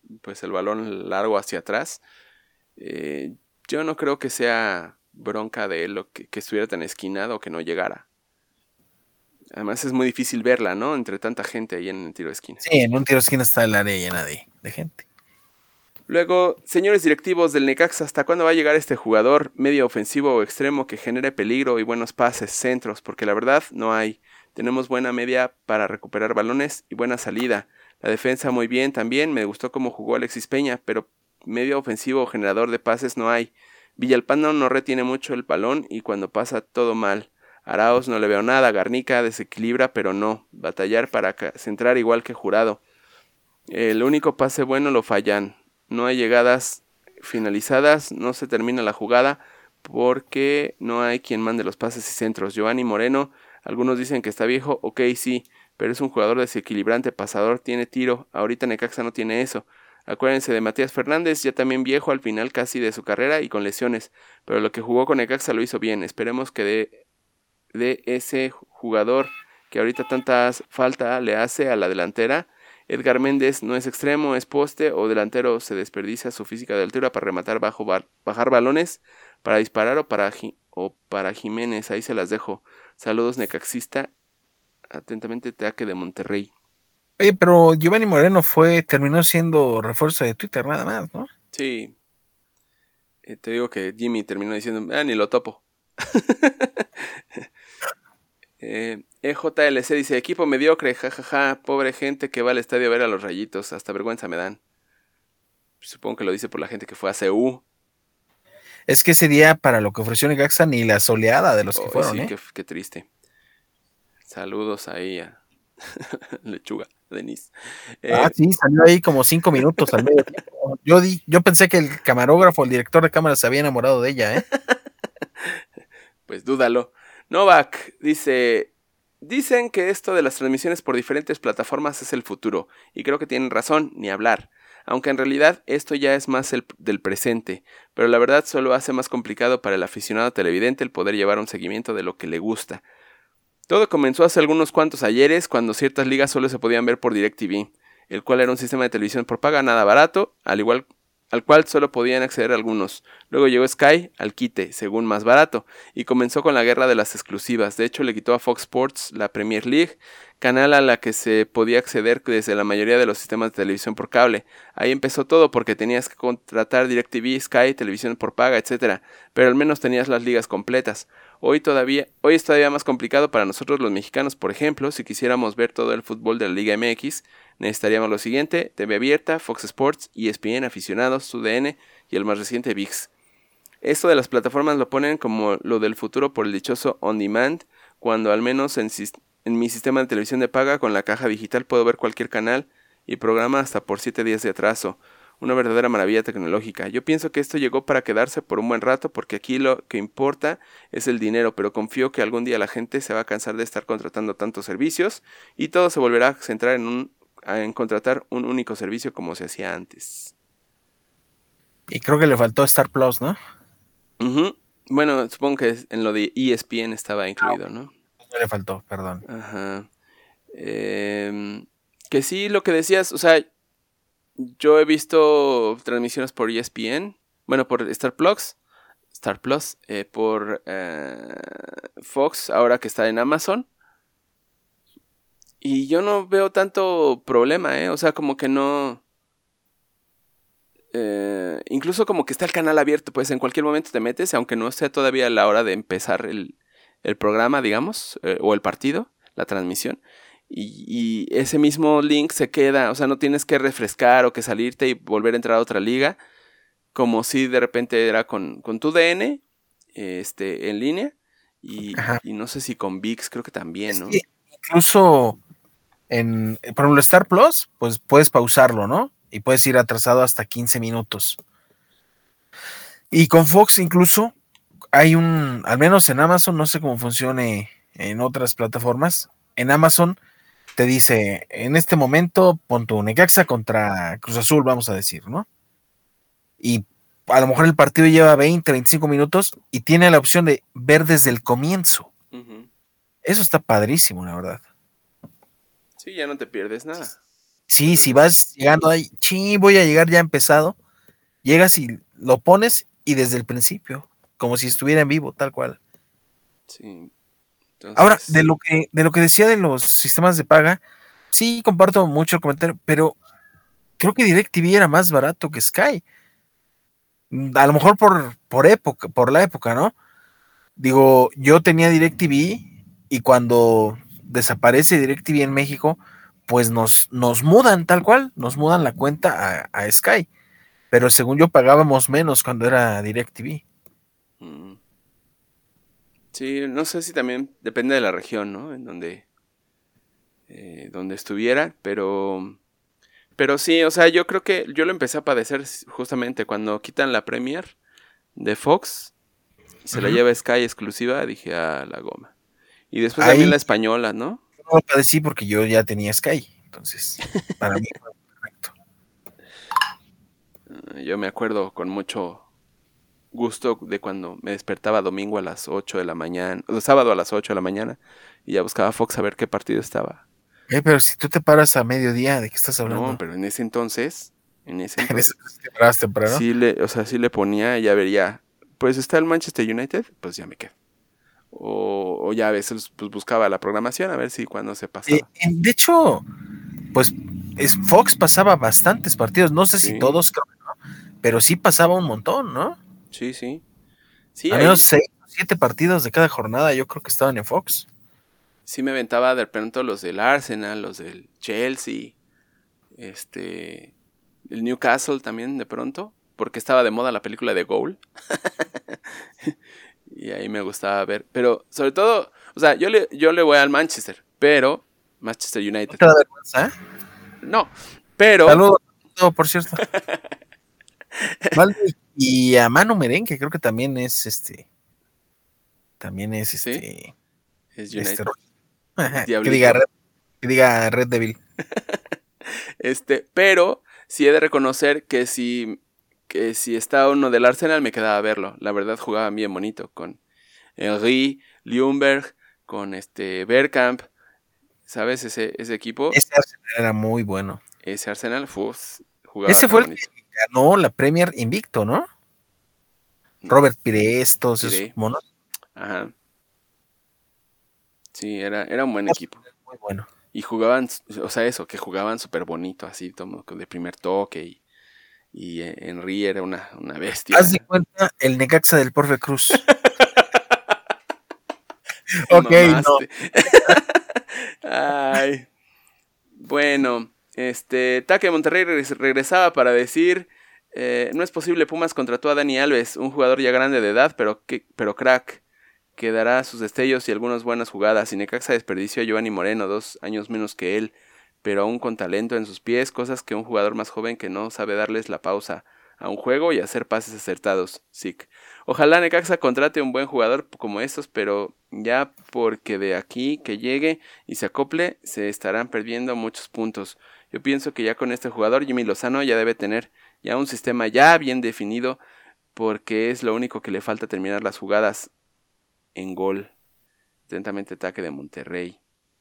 pues el balón largo hacia atrás. Yo no creo que sea bronca de él que estuviera tan esquinado o que no llegara. Además es muy difícil verla, ¿no? Entre tanta gente ahí en el tiro de esquina. Sí, en un tiro de esquina está el área llena de gente. Luego, señores directivos del Necaxa, ¿hasta cuándo va a llegar este jugador medio ofensivo o extremo que genere peligro y buenos pases, centros? Porque la verdad no hay. Tenemos buena media para recuperar balones y buena salida. La defensa muy bien también, me gustó cómo jugó Alexis Peña, pero medio ofensivo o generador de pases no hay. Villalpando no retiene mucho el balón y cuando pasa todo mal. Arauz no le veo nada, Garnica desequilibra pero no. Batallar para centrar igual que Jurado. El único pase bueno lo fallan. No hay llegadas finalizadas, no se termina la jugada porque no hay quien mande los pases y centros. Giovanni Moreno, algunos dicen que está viejo, ok, sí, pero es un jugador desequilibrante, pasador, tiene tiro. Ahorita Necaxa no tiene eso. Acuérdense de Matías Fernández, ya también viejo al final casi de su carrera y con lesiones, pero lo que jugó con Necaxa lo hizo bien. Esperemos que de ese jugador que ahorita tanta falta le hace a la delantera. Edgar Méndez no es extremo, es poste o delantero, se desperdicia su física de altura para rematar bajar balones, para disparar o para Jiménez, ahí se las dejo. Saludos necaxista, atentamente Teaque de Monterrey. Oye, pero Giovanni Moreno terminó siendo refuerzo de Twitter nada más, ¿no? Sí, te digo que Jimmy terminó diciendo, ni lo topo. EJLC dice, equipo mediocre, jajaja, pobre gente que va al estadio a ver a los Rayitos, hasta vergüenza me dan. Supongo que lo dice por la gente que fue a CU. Es que ese día para lo que ofreció Necaxa ni la soleada de los que fueron, sí, qué triste. Saludos ahí a Lechuga, Denise. Sí, salió ahí como 5 minutos al medio tiempo. Yo pensé que el camarógrafo, el director de cámara se había enamorado de ella, ¿eh? Pues dúdalo. Novak dice, dicen que esto de las transmisiones por diferentes plataformas es el futuro, y creo que tienen razón, ni hablar. Aunque en realidad esto ya es más del presente, pero la verdad solo hace más complicado para el aficionado televidente el poder llevar un seguimiento de lo que le gusta. Todo comenzó hace algunos cuantos ayeres cuando ciertas ligas solo se podían ver por DirecTV, el cual era un sistema de televisión por paga nada barato, al cual solo podían acceder algunos. Luego llegó Sky al quite, según más barato, y comenzó con la guerra de las exclusivas. De hecho, le quitó a Fox Sports la Premier League, canal a la que se podía acceder desde la mayoría de los sistemas de televisión por cable. Ahí empezó todo porque tenías que contratar DirecTV, Sky, televisión por paga, etc. Pero al menos tenías las ligas completas. Hoy es todavía más complicado para nosotros los mexicanos, por ejemplo, si quisiéramos ver todo el fútbol de la Liga MX, necesitaríamos lo siguiente: TV abierta, Fox Sports, ESPN, aficionados, TUDN y el más reciente ViX. Esto de las plataformas lo ponen como lo del futuro por el dichoso on demand, cuando al menos en mi sistema de televisión de paga con la caja digital puedo ver cualquier canal y programa hasta por 7 días de atraso. Una verdadera maravilla tecnológica. Yo pienso que esto llegó para quedarse por un buen rato porque aquí lo que importa es el dinero, pero confío que algún día la gente se va a cansar de estar contratando tantos servicios y todo se volverá a centrar en contratar un único servicio como se hacía antes. Y creo que le faltó Star Plus, ¿no? Uh-huh. Bueno, supongo que en lo de ESPN estaba incluido, ¿no? No le faltó, perdón. Ajá. Que sí, lo que decías, o sea, yo he visto transmisiones por ESPN, bueno, por Star Plus, por Fox, ahora que está en Amazon. Y yo no veo tanto problema, o sea, como que no... incluso como que está el canal abierto, pues en cualquier momento te metes, aunque no sea todavía la hora de empezar el programa, digamos, o el partido, la transmisión. Y ese mismo link se queda, o sea, no tienes que refrescar o que salirte y volver a entrar a otra liga, como si de repente era con TUDN, en línea, y no sé si con ViX, creo que también, ¿no? Sí, incluso por ejemplo, Star Plus, pues puedes pausarlo, ¿no? Y puedes ir atrasado hasta 15 minutos. Y con Fox incluso hay al menos en Amazon, no sé cómo funcione en otras plataformas, en Amazon te dice, en este momento pon tu Necaxa contra Cruz Azul, vamos a decir, ¿no? Y a lo mejor el partido lleva 20, 25 minutos y tiene la opción de ver desde el comienzo. Uh-huh. Eso está padrísimo, la verdad. Sí, ya no te pierdes nada. Sí, si vas llegando ahí, voy a llegar ya empezado, llegas y lo pones y desde el principio, como si estuviera en vivo, tal cual. Sí. Ahora, Entonces, de lo que decía de los sistemas de paga, sí comparto mucho el comentario, pero creo que DirecTV era más barato que Sky. A lo mejor por la época, ¿no? Digo, yo tenía DirecTV y cuando desaparece DirecTV en México, pues nos mudan tal cual, nos mudan la cuenta a Sky. Pero según yo pagábamos menos cuando era DirecTV. mm, sí, no sé si también depende de la región, ¿no? En donde estuviera, pero sí, o sea, yo creo que yo lo empecé a padecer justamente cuando quitan la Premier de Fox, se la Ujú. lleva Sky exclusiva, dije, la goma. Y después también Ahí la española, ¿no? no lo padecí porque yo ya tenía Sky. Entonces, para mí fue perfecto. Yo me acuerdo con mucho gusto de cuando me despertaba domingo a las 8 de la mañana, o sábado a las 8 de la mañana, y ya buscaba Fox a ver qué partido estaba. Pero si tú te paras a mediodía, ¿de qué estás No, hablando? pero en ese En ese entonces, te paras temprano. o sea, sí le ponía, ya vería, pues está el Manchester United, pues ya me quedo. O ya a veces pues, buscaba la programación a ver si cuando se pasaba. De hecho, pues Fox pasaba bastantes partidos, no sé si Sí, todos, creo, pero sí pasaba un montón, ¿no? sí, sí. Sí, Al menos ahí 6 o 7 partidos de cada jornada yo creo que estaban en Fox. sí me aventaba de pronto los del Arsenal, los del Chelsea, el Newcastle también de pronto, porque estaba de moda la película de Goal. Y ahí me gustaba ver. Pero sobre todo, o sea, yo le voy al Manchester, pero Manchester No United. te da vergüenza, ¿eh? No, pero Saludos, no, por cierto. Vale, y a Manu Merengue, creo que también es sí, es este, United, es que diga Diablito. Red, que diga Red Devil. Pero sí he de reconocer que si está uno del Arsenal me quedaba a verlo. La verdad jugaba bien bonito con Henry, Ljungberg, con Bergkamp, ¿sabes? Ese equipo, Ese Arsenal era muy bueno. ese Arsenal, jugaba Ese re fue el que bonito. ganó la Premier invicto, ¿no? Robert Pires, todos esos Diré, monos. ajá, sí, era un buen equipo. Muy bueno. Y jugaban, o sea, eso, que jugaban súper bonito, así, como de primer toque. Y Henry era una Haz de bestia. cuenta el Necaxa del Porfe Cruz. Te Ok, no. mamaste. Ay, bueno, Taque Monterrey regresaba para decir, no es posible, Pumas contrató a Dani Alves, un jugador ya grande de edad, pero crack, que dará sus destellos y algunas buenas jugadas. Y Necaxa desperdició a Giovanni Moreno, 2 años menos que él, pero aún con talento en sus pies, cosas que un jugador más joven que no sabe darles la pausa a un juego y hacer pases acertados. Sick. Ojalá Necaxa contrate un buen jugador como estos, pero ya porque de aquí que llegue y se acople, se estarán perdiendo muchos puntos. Yo pienso que ya con este jugador, Jimmy Lozano ya debe tener ya un sistema ya bien definido, porque es lo único que le falta terminar las jugadas en gol. Atentamente, ataque de Monterrey.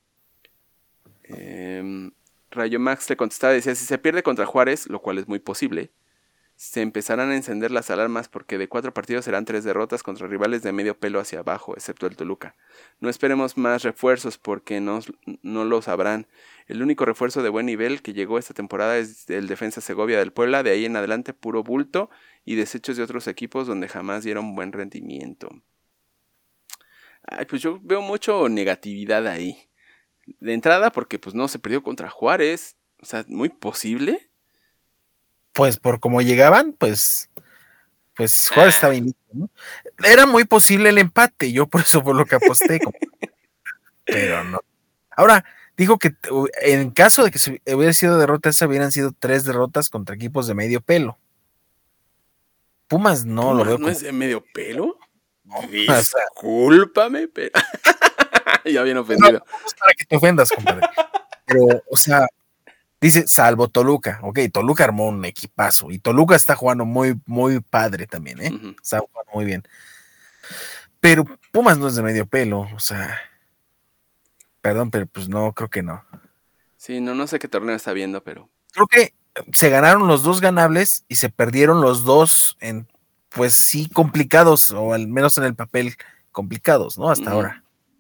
Rayo Max le contestaba, decía, si se pierde contra Juárez, lo cual es muy posible, se empezarán a encender las alarmas porque de 4 partidos serán 3 derrotas contra rivales de medio pelo hacia abajo, excepto el Toluca. No esperemos más refuerzos porque no lo sabrán. El único refuerzo de buen nivel que llegó esta temporada es el defensa Segovia del Puebla, de ahí en adelante puro bulto y desechos de otros equipos donde jamás dieron buen rendimiento. Ay, pues yo veo mucho negatividad ahí. De entrada porque pues no se perdió contra Juárez, o sea, muy posible. Pues por cómo llegaban, pues Juárez estaba Ah, invicto, ¿no? Era muy posible el empate, yo por eso fue lo que aposté, pero no. Ahora, dijo que en caso de que se hubiera sido derrota, esas hubieran sido 3 derrotas contra equipos de medio pelo. Pumas no lo Pumas veo no como. es de medio pelo. No, o sea, Discúlpame, pero ya bien no, ofendido. no es para que te ofendas, compadre. Pero, o sea, dice, salvo Toluca. Ok, Toluca armó un equipazo. Y Toluca está jugando muy, muy padre también, ¿eh? Ujú. Está jugando muy bien. Pero Pumas no es de medio pelo. O sea, perdón, pero pues no, creo que no. Sí, no sé qué torneo está viendo, pero... Creo que se ganaron los 2 ganables y se perdieron los 2 en, pues sí, complicados, o al menos en el papel complicados, ¿no? Hasta ahora.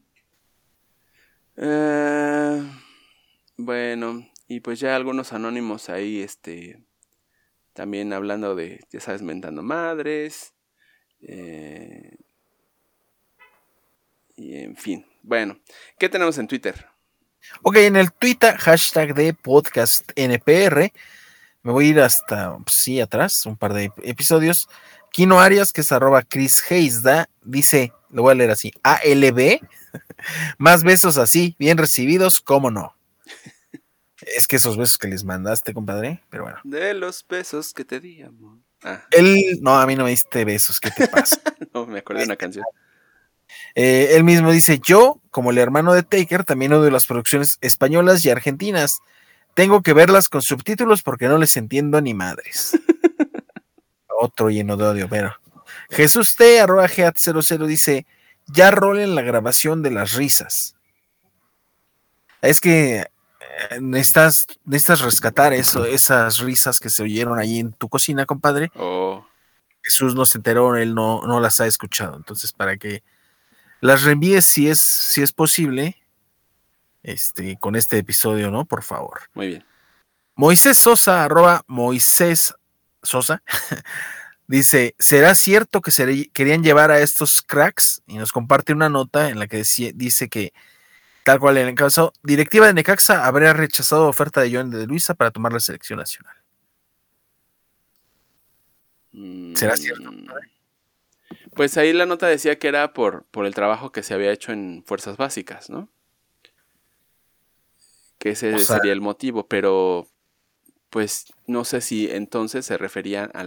Bueno, y pues ya algunos anónimos ahí, también hablando de, ya sabes, mentando madres. Y en fin, bueno, ¿qué tenemos en Twitter? Ok, en el Twitter, hashtag de podcast NPR, me voy a ir hasta, sí, atrás, un par de episodios. Kino Arias, que es @Chris Heisda, dice, lo voy a leer así, ALB, más besos así, bien recibidos, ¿cómo no? Es que esos besos que les mandaste, compadre, pero bueno. De los besos que te di, amor. Él, no, a mí no me diste besos, ¿qué te pasa? No, me acordé de una canción. Él mismo dice, yo, como el hermano de Taker, también odio las producciones españolas y argentinas. Tengo que verlas con subtítulos porque no les entiendo ni madres. Otro lleno de odio, pero... Jesús T, @Geat00 dice, ya rolen la grabación de las risas. Es que necesitas rescatar esas risas que se oyeron ahí en tu cocina, compadre. Oh. Jesús no se enteró, él no las ha escuchado. Entonces, para que las reenvíes si es posible, con este episodio, ¿no? Por favor. Muy bien. Moisés Sosa, @Moisés Sosa, dice, ¿será cierto que querían llevar a estos cracks? Y nos comparte una nota en la que dice que, tal cual en el caso, directiva de Necaxa habría rechazado oferta de Joan de Luisa para tomar la selección nacional. ¿Será cierto? Pues ahí la nota decía que era por el trabajo que se había hecho en Fuerzas Básicas, ¿no? Que ese sería el motivo, pero pues no sé si entonces se referían a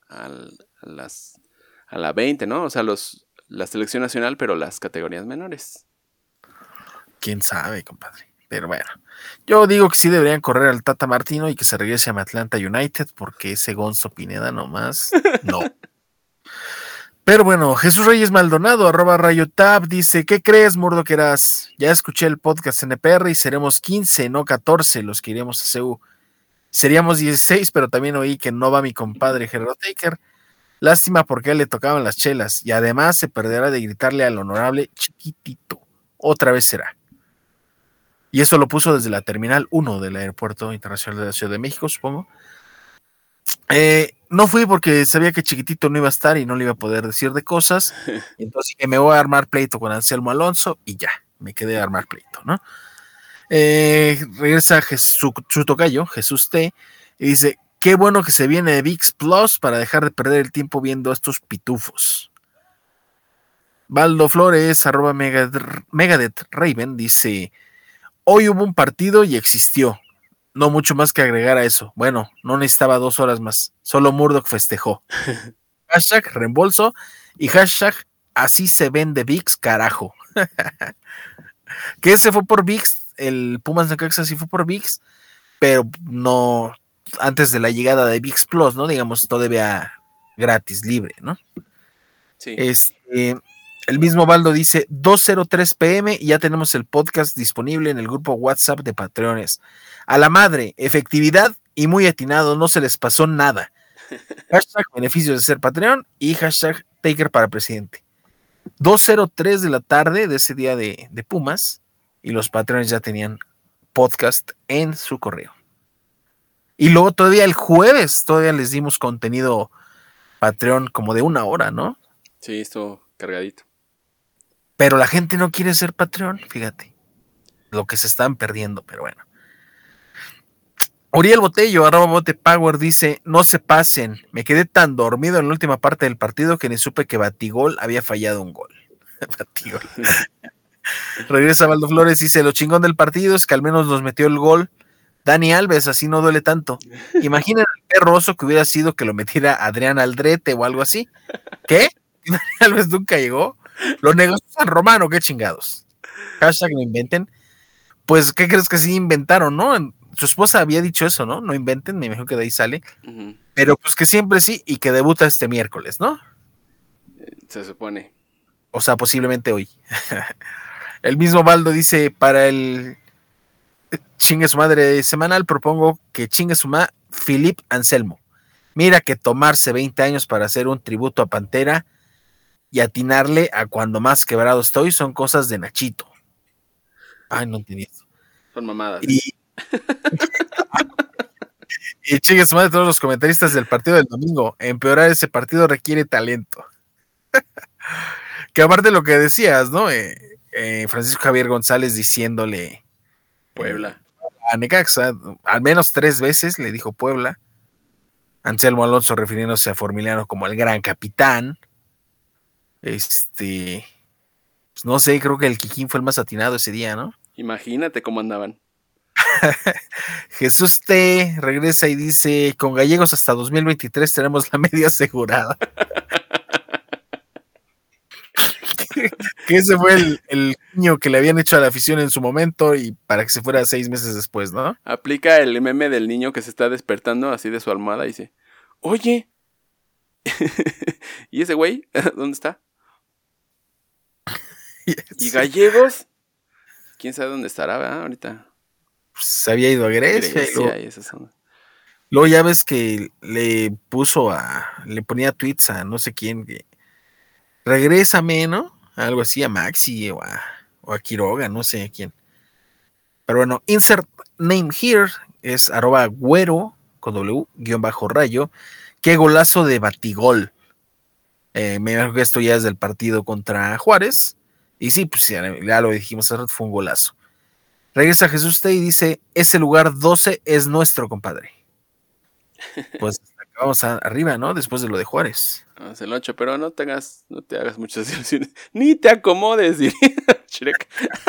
la 20, ¿no? O sea, la selección nacional, pero las categorías menores. Quién sabe, compadre. Pero bueno, yo digo que sí deberían correr al Tata Martino y que se regrese a Atlanta United, porque ese Gonzo Pineda nomás no. Pero bueno, Jesús Reyes Maldonado, @RayoTab, dice, ¿qué crees, Murdoqueras? Ya escuché el podcast NPR y seremos 15, no 14 los que iremos a CU. Seríamos 16, pero también oí que no va mi compadre Gerardo Taker. Lástima porque a él le tocaban las chelas y además se perderá de gritarle al honorable chiquitito. Otra vez será. Y eso lo puso desde la Terminal 1 del Aeropuerto Internacional de la Ciudad de México, supongo. No fui porque sabía que chiquitito no iba a estar y no le iba a poder decir de cosas. Entonces me voy a armar pleito con Anselmo Alonso y ya, me quedé a armar pleito, ¿no? Regresa su tocayo, Jesús T, y dice, qué bueno que se viene de ViX Plus para dejar de perder el tiempo viendo a estos pitufos. Baldo Flores, @Megadeth Raven, dice, hoy hubo un partido y existió. No mucho más que agregar a eso. Bueno, no necesitaba 2 horas más. Solo Murdoch festejó. Hashtag reembolso y hashtag así se vende ViX, carajo. Que ese fue por ViX, el Pumas Necaxa sí fue por ViX, pero no antes de la llegada de ViX Plus, ¿no? Digamos, todavía gratis, libre, ¿no? Sí. El mismo Baldo dice 2:03 p.m. y ya tenemos el podcast disponible en el grupo WhatsApp de Patreones. A la madre, efectividad y muy atinado, no se les pasó nada. Hashtag beneficios de ser Patreon y hashtag Taker para presidente. 2:03 de la tarde de ese día de Pumas y los Patreones ya tenían podcast en su correo. Y luego todavía el jueves todavía les dimos contenido Patreon como de 1 hora, ¿no? Sí, estuvo cargadito. Pero la gente no quiere ser Patreon, fíjate. Lo que se están perdiendo, pero bueno. Uriel Botello, @Botepower, dice, no se pasen, me quedé tan dormido en la última parte del partido que ni supe que Batigol había fallado un gol. Batigol. Regresa Baldo Flores, dice, lo chingón del partido es que al menos nos metió el gol Dani Alves, así no duele tanto. Imaginen el perro oso que hubiera sido que lo metiera Adrián Aldrete o algo así. ¿Qué? Dani Alves nunca llegó. Lo negoció San Romano, qué chingados. Hashtag no inventen. Pues, ¿qué crees que sí inventaron, no? Su esposa había dicho eso, ¿no? No inventen, me imagino que de ahí sale. Uh-huh. Pero pues que siempre sí y que debuta este miércoles, ¿no? Se supone. O sea, posiblemente hoy. El mismo Baldo dice, para el Chingue su madre semanal, propongo que chingue su madre Philip Anselmo. Mira que tomarse 20 años para hacer un tributo a Pantera y atinarle a cuando más quebrado estoy son cosas de Nachito. Ay, no entendí eso. Son mamadas. Y chingue su madre todos los comentaristas del partido del domingo. Empeorar ese partido requiere talento. Que aparte de lo que decías, ¿no? Francisco Javier González diciéndole Puebla. A Necaxa, al menos 3 veces le dijo Puebla. Anselmo Alonso refiriéndose a Formiliano como el gran capitán. Pues no sé, creo que el Kikín fue el más atinado ese día, ¿no? Imagínate cómo andaban. Jesús T regresa y dice, con Gallegos hasta 2023 tenemos la media asegurada. Que ese fue el niño que le habían hecho a la afición en su momento y para que se fuera 6 meses después, ¿no? Aplica el meme del niño que se está despertando así de su almohada y dice, oye, ¿y ese güey? ¿Dónde está? ¿Y Gallegos? ¿Quién sabe dónde estará, verdad? Ahorita. Se había ido a Grecia. Y esa zona. Luego ya ves que le ponía tweets a no sé quién que regrésame, ¿no? Algo así a Maxi o a Quiroga, no sé a quién. Pero bueno, insert name here es @güero con W _rayo. Qué golazo de batigol. Me imagino que esto ya es del partido contra Juárez. Y sí, pues ya lo dijimos hace rato, fue un golazo. Regresa Jesús T y dice, ese lugar 12 es nuestro, compadre. Pues vamos arriba, ¿no? Después de lo de Juárez. Vamos el 8, pero no te hagas muchas ilusiones. Ni te acomodes, diría Shrek.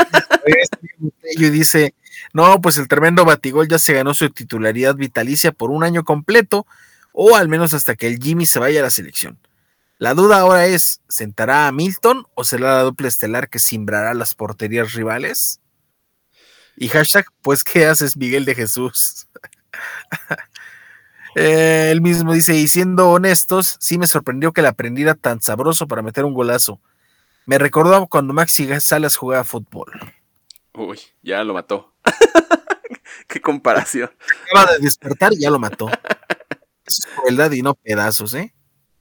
Y dice, no, pues el tremendo batigol ya se ganó su titularidad vitalicia por un año completo, o al menos hasta que el Jimmy se vaya a la selección. La duda ahora es, ¿sentará a Milton o será la dupla estelar que simbrará las porterías rivales? Y hashtag, pues, ¿qué haces, Miguel de Jesús? Él mismo dice, y siendo honestos, sí me sorprendió que la aprendiera tan sabroso para meter un golazo. Me recordó cuando Maxi Salas jugaba fútbol. Uy, ya lo mató. Qué comparación. Acaba de despertar y ya lo mató. Eso es crueldad y no pedazos, ¿eh?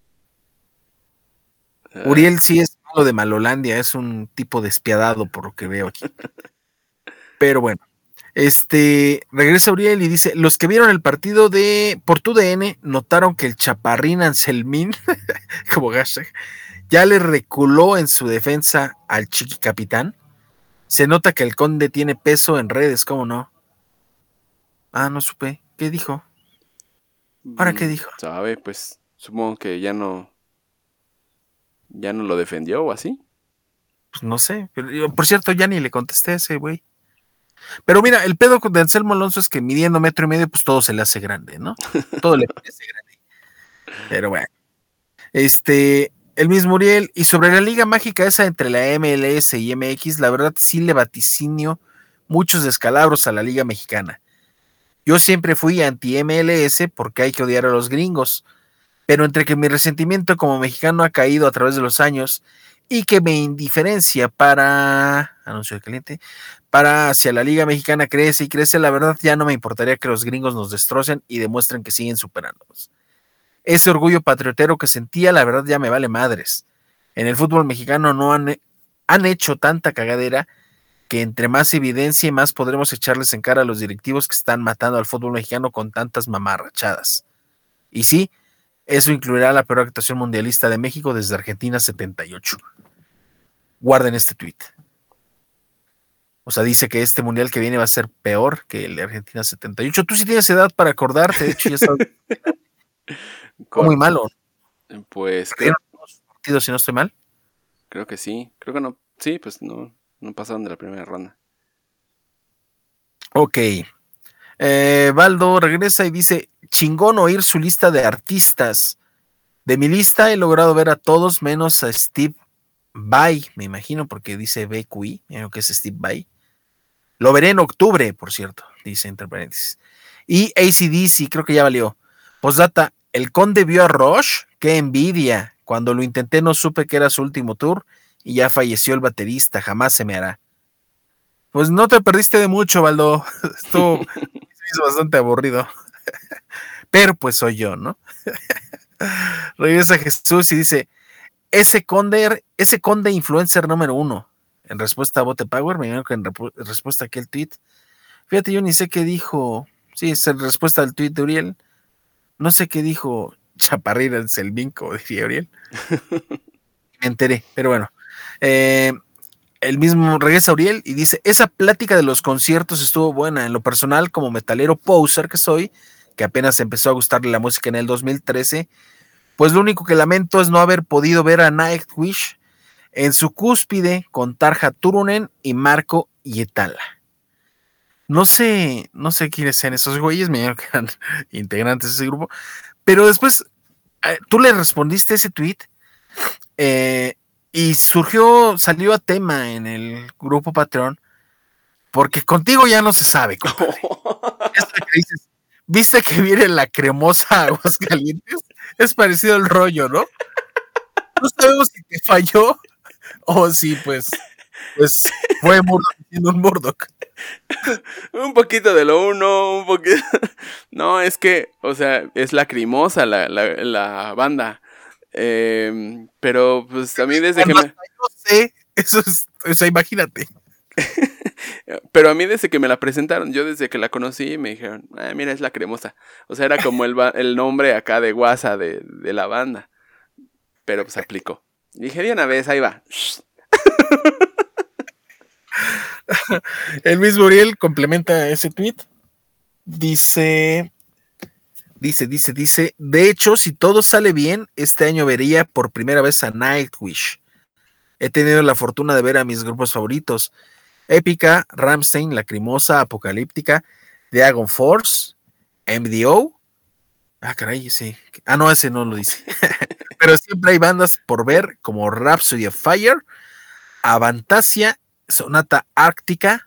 Uriel sí es malo de Malolandia, es un tipo despiadado por lo que veo aquí. Pero bueno, regresa Uriel y dice, los que vieron el partido por TUDN notaron que el chaparrín Anselmín, como hashtag, ya le reculó en su defensa al chiqui capitán. Se nota que el conde tiene peso en redes, ¿cómo no? Ah, no supe. ¿Qué dijo? ¿Ahora qué dijo? Sabe, pues supongo que ya no lo defendió o así. Pues no sé. Pero, por cierto, ya ni le contesté a ese güey. Pero mira, el pedo de Anselmo Alonso es que midiendo 1.5 metros, pues todo se le hace grande, ¿no? Todo le parece grande. Pero bueno. El mismo Uriel. Y sobre la liga mágica esa entre la MLS y MX, la verdad sí le vaticinio muchos descalabros a la liga mexicana. Yo siempre fui anti-MLS porque hay que odiar a los gringos. Pero entre que mi resentimiento como mexicano ha caído a través de los años y que mi indiferencia anuncio de caliente, hacia la liga mexicana crece y crece, la verdad ya no me importaría que los gringos nos destrocen y demuestren que siguen superándonos. Ese orgullo patriotero que sentía, la verdad ya me vale madres. En el fútbol mexicano no han hecho tanta cagadera que entre más evidencia y más podremos echarles en cara a los directivos que están matando al fútbol mexicano con tantas mamarrachadas. Y sí, eso incluirá la peor actuación mundialista de México desde Argentina 78. Guarden este tweet. O sea, dice que este mundial que viene va a ser peor que el de Argentina 78. Tú sí tienes edad para acordarte, de hecho ya estás muy malo. Pues ¿Perdieron los partidos si no estoy mal? Creo que sí. Creo que no. Sí, pues no pasaron de la primera ronda. Ok. Baldo regresa y dice, chingón oír su lista de artistas. De mi lista he logrado ver a todos menos a Steve Vai, me imagino, porque dice BQI, que es Steve Vai. Lo veré en octubre, por cierto, dice entre paréntesis. Y AC/DC, creo que ya valió. Postdata, el conde vio a Rush, qué envidia. Cuando lo intenté no supe que era su último tour y ya falleció el baterista, jamás se me hará. Pues no te perdiste de mucho, Baldo. Estuvo bastante aburrido. Pero pues soy yo, ¿no? Regresa Jesús y dice, ese conde influencer número 1. En respuesta a Bote Power, me imagino que en respuesta a aquel tweet. Fíjate, yo ni sé qué dijo. Sí, es en respuesta al tweet de Uriel. No sé qué dijo Chaparrita en Selvinco, diría Uriel. Me enteré, pero bueno. El mismo regresa Uriel y dice, esa plática de los conciertos estuvo buena. En lo personal, como metalero poser que soy, que apenas empezó a gustarle la música en el 2013, pues lo único que lamento es no haber podido ver a Nightwish en su cúspide con Tarja Turunen y Marco Hietala. No sé quiénes sean esos güeyes, me dijeron que eran integrantes de ese grupo, pero después tú le respondiste ese tweet y salió a tema en el grupo Patreon, porque contigo ya no se sabe, compadre. Esto que dices, ¿viste que viene la cremosa Aguascalientes? Es parecido al rollo, ¿no? No sabemos si te falló o si pues fue Murdoch siendo un Murdoch. Un poquito de lo uno, un poquito. No, es que, o sea, es lacrimosa la banda. Pero pues a mí desde que me... No sé, eso imagínate. Pero a mí desde que me la presentaron, yo desde que la conocí me dijeron, mira, es la cremosa. O sea, era como el nombre acá de guasa de la banda. Pero pues aplicó. Y dije, de una vez, ahí va. El mismo Uriel complementa ese tweet. Dice, de hecho, si todo sale bien, este año vería por primera vez a Nightwish. He tenido la fortuna de ver a mis grupos favoritos: Épica, Rammstein, Lacrimosa, Apocalíptica, Dragon Force, MDO. Ah, caray, sí. Ah, no, ese no lo dice. Pero siempre hay bandas por ver, como Rhapsody of Fire, Avantasia, Sonata Ártica,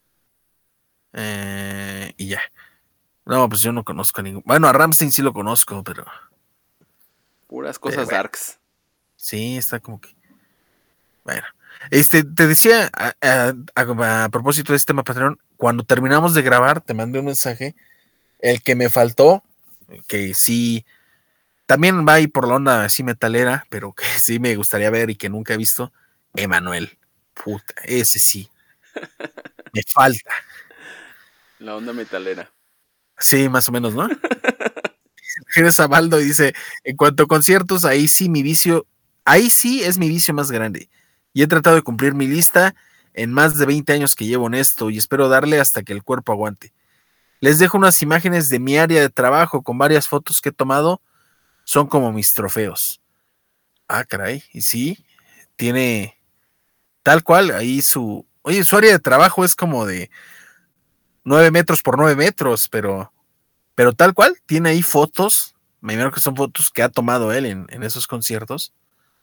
y ya. No, pues yo no conozco a ningún. Bueno, a Rammstein sí lo conozco, pero. Puras cosas darks. Sí, está como que. Bueno. Te decía, a propósito de este tema Patreon, cuando terminamos de grabar, te mandé un mensaje. El que me faltó, que sí. También va ahí por la onda así metalera, pero que sí me gustaría ver y que nunca he visto. Emanuel. Puta, ese sí. Me falta. La onda metalera. Sí, más o menos, ¿no? Regresa Baldo y dice, en cuanto a conciertos, ahí sí es mi vicio más grande. Y he tratado de cumplir mi lista en más de 20 años que llevo en esto y espero darle hasta que el cuerpo aguante. Les dejo unas imágenes de mi área de trabajo con varias fotos que he tomado. Son como mis trofeos. Ah, caray. Y sí, tiene tal cual ahí su área de trabajo es como de 9 metros por 9 metros, pero tal cual, tiene ahí fotos, me imagino que son fotos que ha tomado él en esos conciertos.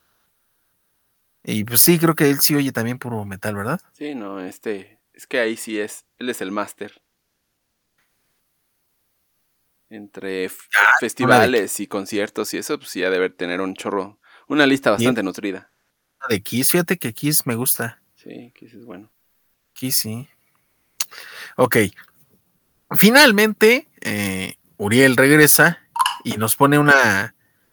Y pues sí, creo que él sí oye también puro metal, ¿verdad? Sí, no, es que ahí sí él es el máster. Entre festivales y conciertos y eso, pues sí ha de haber tener un chorro, una lista bastante nutrida. De Kiss, fíjate que Kiss me gusta. Sí, Kiss es bueno. Kiss, sí. Ok. Finalmente, Uriel regresa y nos pone una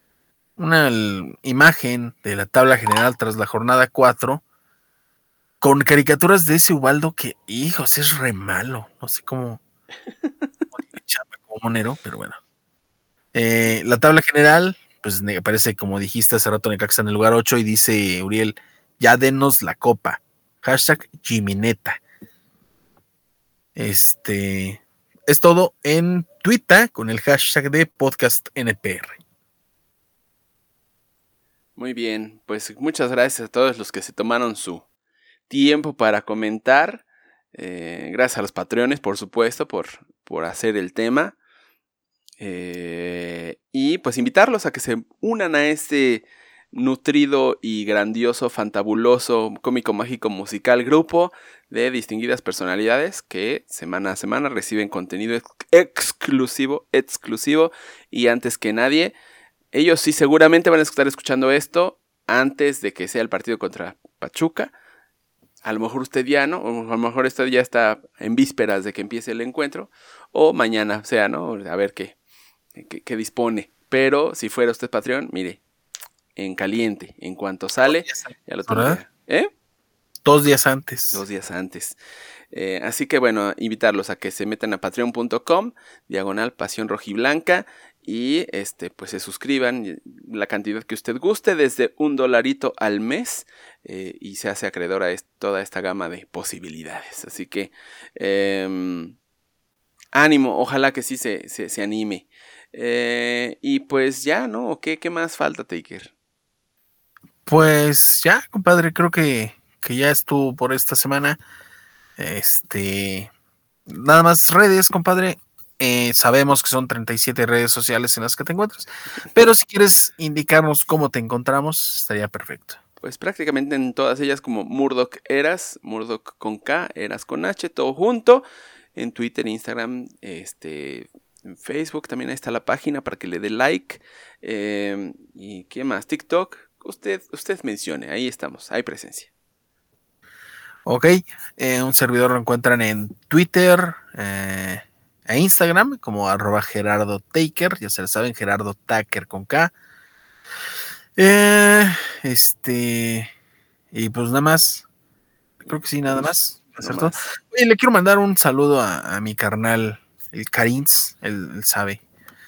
imagen de la tabla general tras la jornada 4 con caricaturas de ese Ubaldo que, hijos, es re malo. No sé cómo como monero, pero bueno. La tabla general, pues aparece, como dijiste hace rato, Necaxa en el lugar 8 y dice Uriel, ya denos la copa. Hashtag Jimineta. Es todo en Twitter con el hashtag de podcast NPR. Muy bien, pues muchas gracias a todos los que se tomaron su tiempo para comentar. Gracias a los Patreones, por supuesto, por hacer el tema. Y pues invitarlos a que se unan a este nutrido y grandioso, fantabuloso, cómico, mágico, musical grupo de distinguidas personalidades que semana a semana reciben contenido exclusivo y antes que nadie. Ellos sí seguramente van a estar escuchando esto antes de que sea el partido contra Pachuca. a lo mejor usted ya, ¿no? O a lo mejor usted ya está en vísperas de que empiece el encuentro, o mañana sea, ¿no? A ver qué dispone. Pero si fuera usted Patreon, mire, en caliente, en cuanto sale, ya lo tendría. 2 días antes. 2 días antes. Así que bueno, invitarlos a que se metan a patreon.com/Pasión Rojiblanca y pues se suscriban la cantidad que usted guste, desde $1 al mes, y se hace acreedor a toda esta gama de posibilidades. Así que ánimo, ojalá que sí se anime. Y pues ya, ¿no? ¿Qué más falta, Taker? Pues ya, compadre, creo que ya estuvo por esta semana. Nada más redes, compadre. Sabemos que son 37 redes sociales en las que te encuentras, pero si quieres indicarnos cómo te encontramos, estaría perfecto. Pues prácticamente en todas ellas como Murdoch Eras, Murdoch con K, Eras con H, todo junto. En Twitter, Instagram, en Facebook también ahí está la página para que le dé like. ¿Y qué más? TikTok, usted mencione, ahí estamos, hay presencia. Ok, un servidor lo encuentran en Twitter e Instagram como @GerardoTaker, ya se lo saben, Gerardo Taker con K. Y pues nada más, creo que sí, nada más. ¿Cierto? Oye, le quiero mandar un saludo a mi carnal, el Karins, él sabe.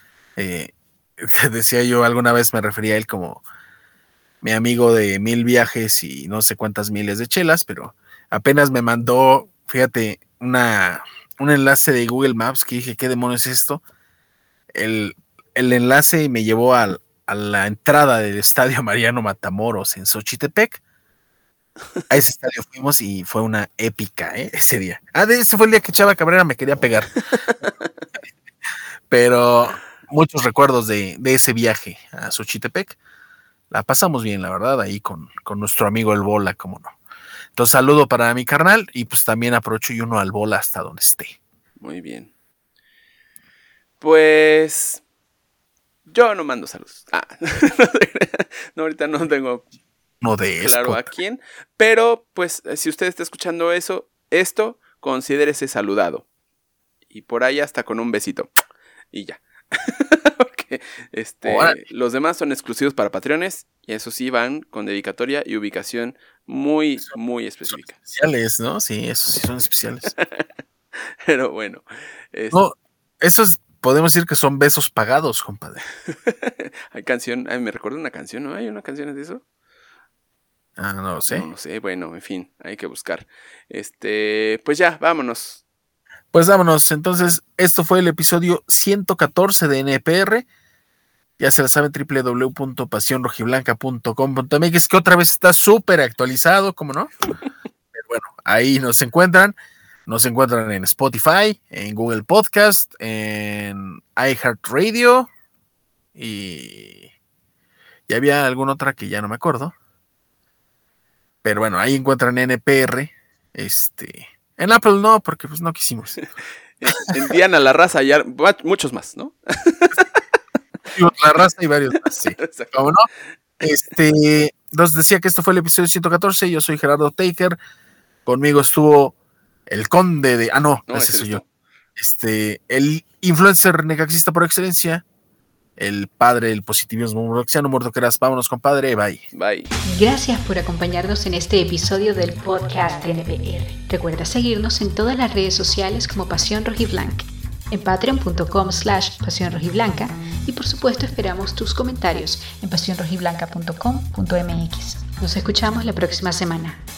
Decía yo, alguna vez me refería a él como mi amigo de 1000 viajes y no sé cuántas miles de chelas, pero apenas me mandó, fíjate, un enlace de Google Maps que dije, ¿qué demonios es esto? El enlace me llevó a la entrada del estadio Mariano Matamoros en Xochitepec. A ese estadio fuimos y fue una épica, ese día. Ese fue el día que Chava Cabrera me quería pegar. Pero muchos recuerdos de ese viaje a Xochitepec. La pasamos bien, la verdad, ahí con nuestro amigo el Bola, cómo no. Entonces, saludo para mi carnal y pues también aprovecho y uno al Bola hasta donde esté. Muy bien. Pues yo no mando saludos. No, ahorita no tengo claro a quién. Pero pues si usted está escuchando esto, considérese saludado. Y por ahí hasta con un besito. Y ya. Porque los demás son exclusivos para Patreones. Y eso sí van con dedicatoria y ubicación muy, muy específica. Son especiales, ¿no? Sí, esos sí son especiales. Pero bueno. No, esos podemos decir que son besos pagados, compadre. Hay canción, me recuerda una canción, ¿no? ¿Hay una canción de eso? No lo sé. No sé, bueno, en fin, hay que buscar. Pues ya, vámonos. Pues vámonos, entonces, esto fue el episodio 114 de NPR. Ya se la saben, www.pasionrojiblanca.com.mx, que otra vez está súper actualizado, ¿cómo no? Pero bueno, ahí nos encuentran. Nos encuentran en Spotify, en Google Podcast, en iHeartRadio y había alguna otra que ya no me acuerdo. Pero bueno, ahí encuentran NPR. En Apple no, porque pues no quisimos. En Diana, La Raza y muchos más, ¿no? La Raza y varios más, sí. ¿Cómo no? Nos decía que esto fue el episodio 114. Yo soy Gerardo Taker. Conmigo estuvo el conde de... ese soy yo. El influencer necaxista por excelencia, el padre del positivismo murdochiano, Murdoch Eras. Vámonos, compadre. Bye. Bye. Gracias por acompañarnos en este episodio del podcast de NPR. Recuerda seguirnos en todas las redes sociales como Pasión Rojiblanca, en patreon.com/Pasión Rojiblanca, y por supuesto esperamos tus comentarios en pasionrojiblanca.com.mx. Nos escuchamos la próxima semana.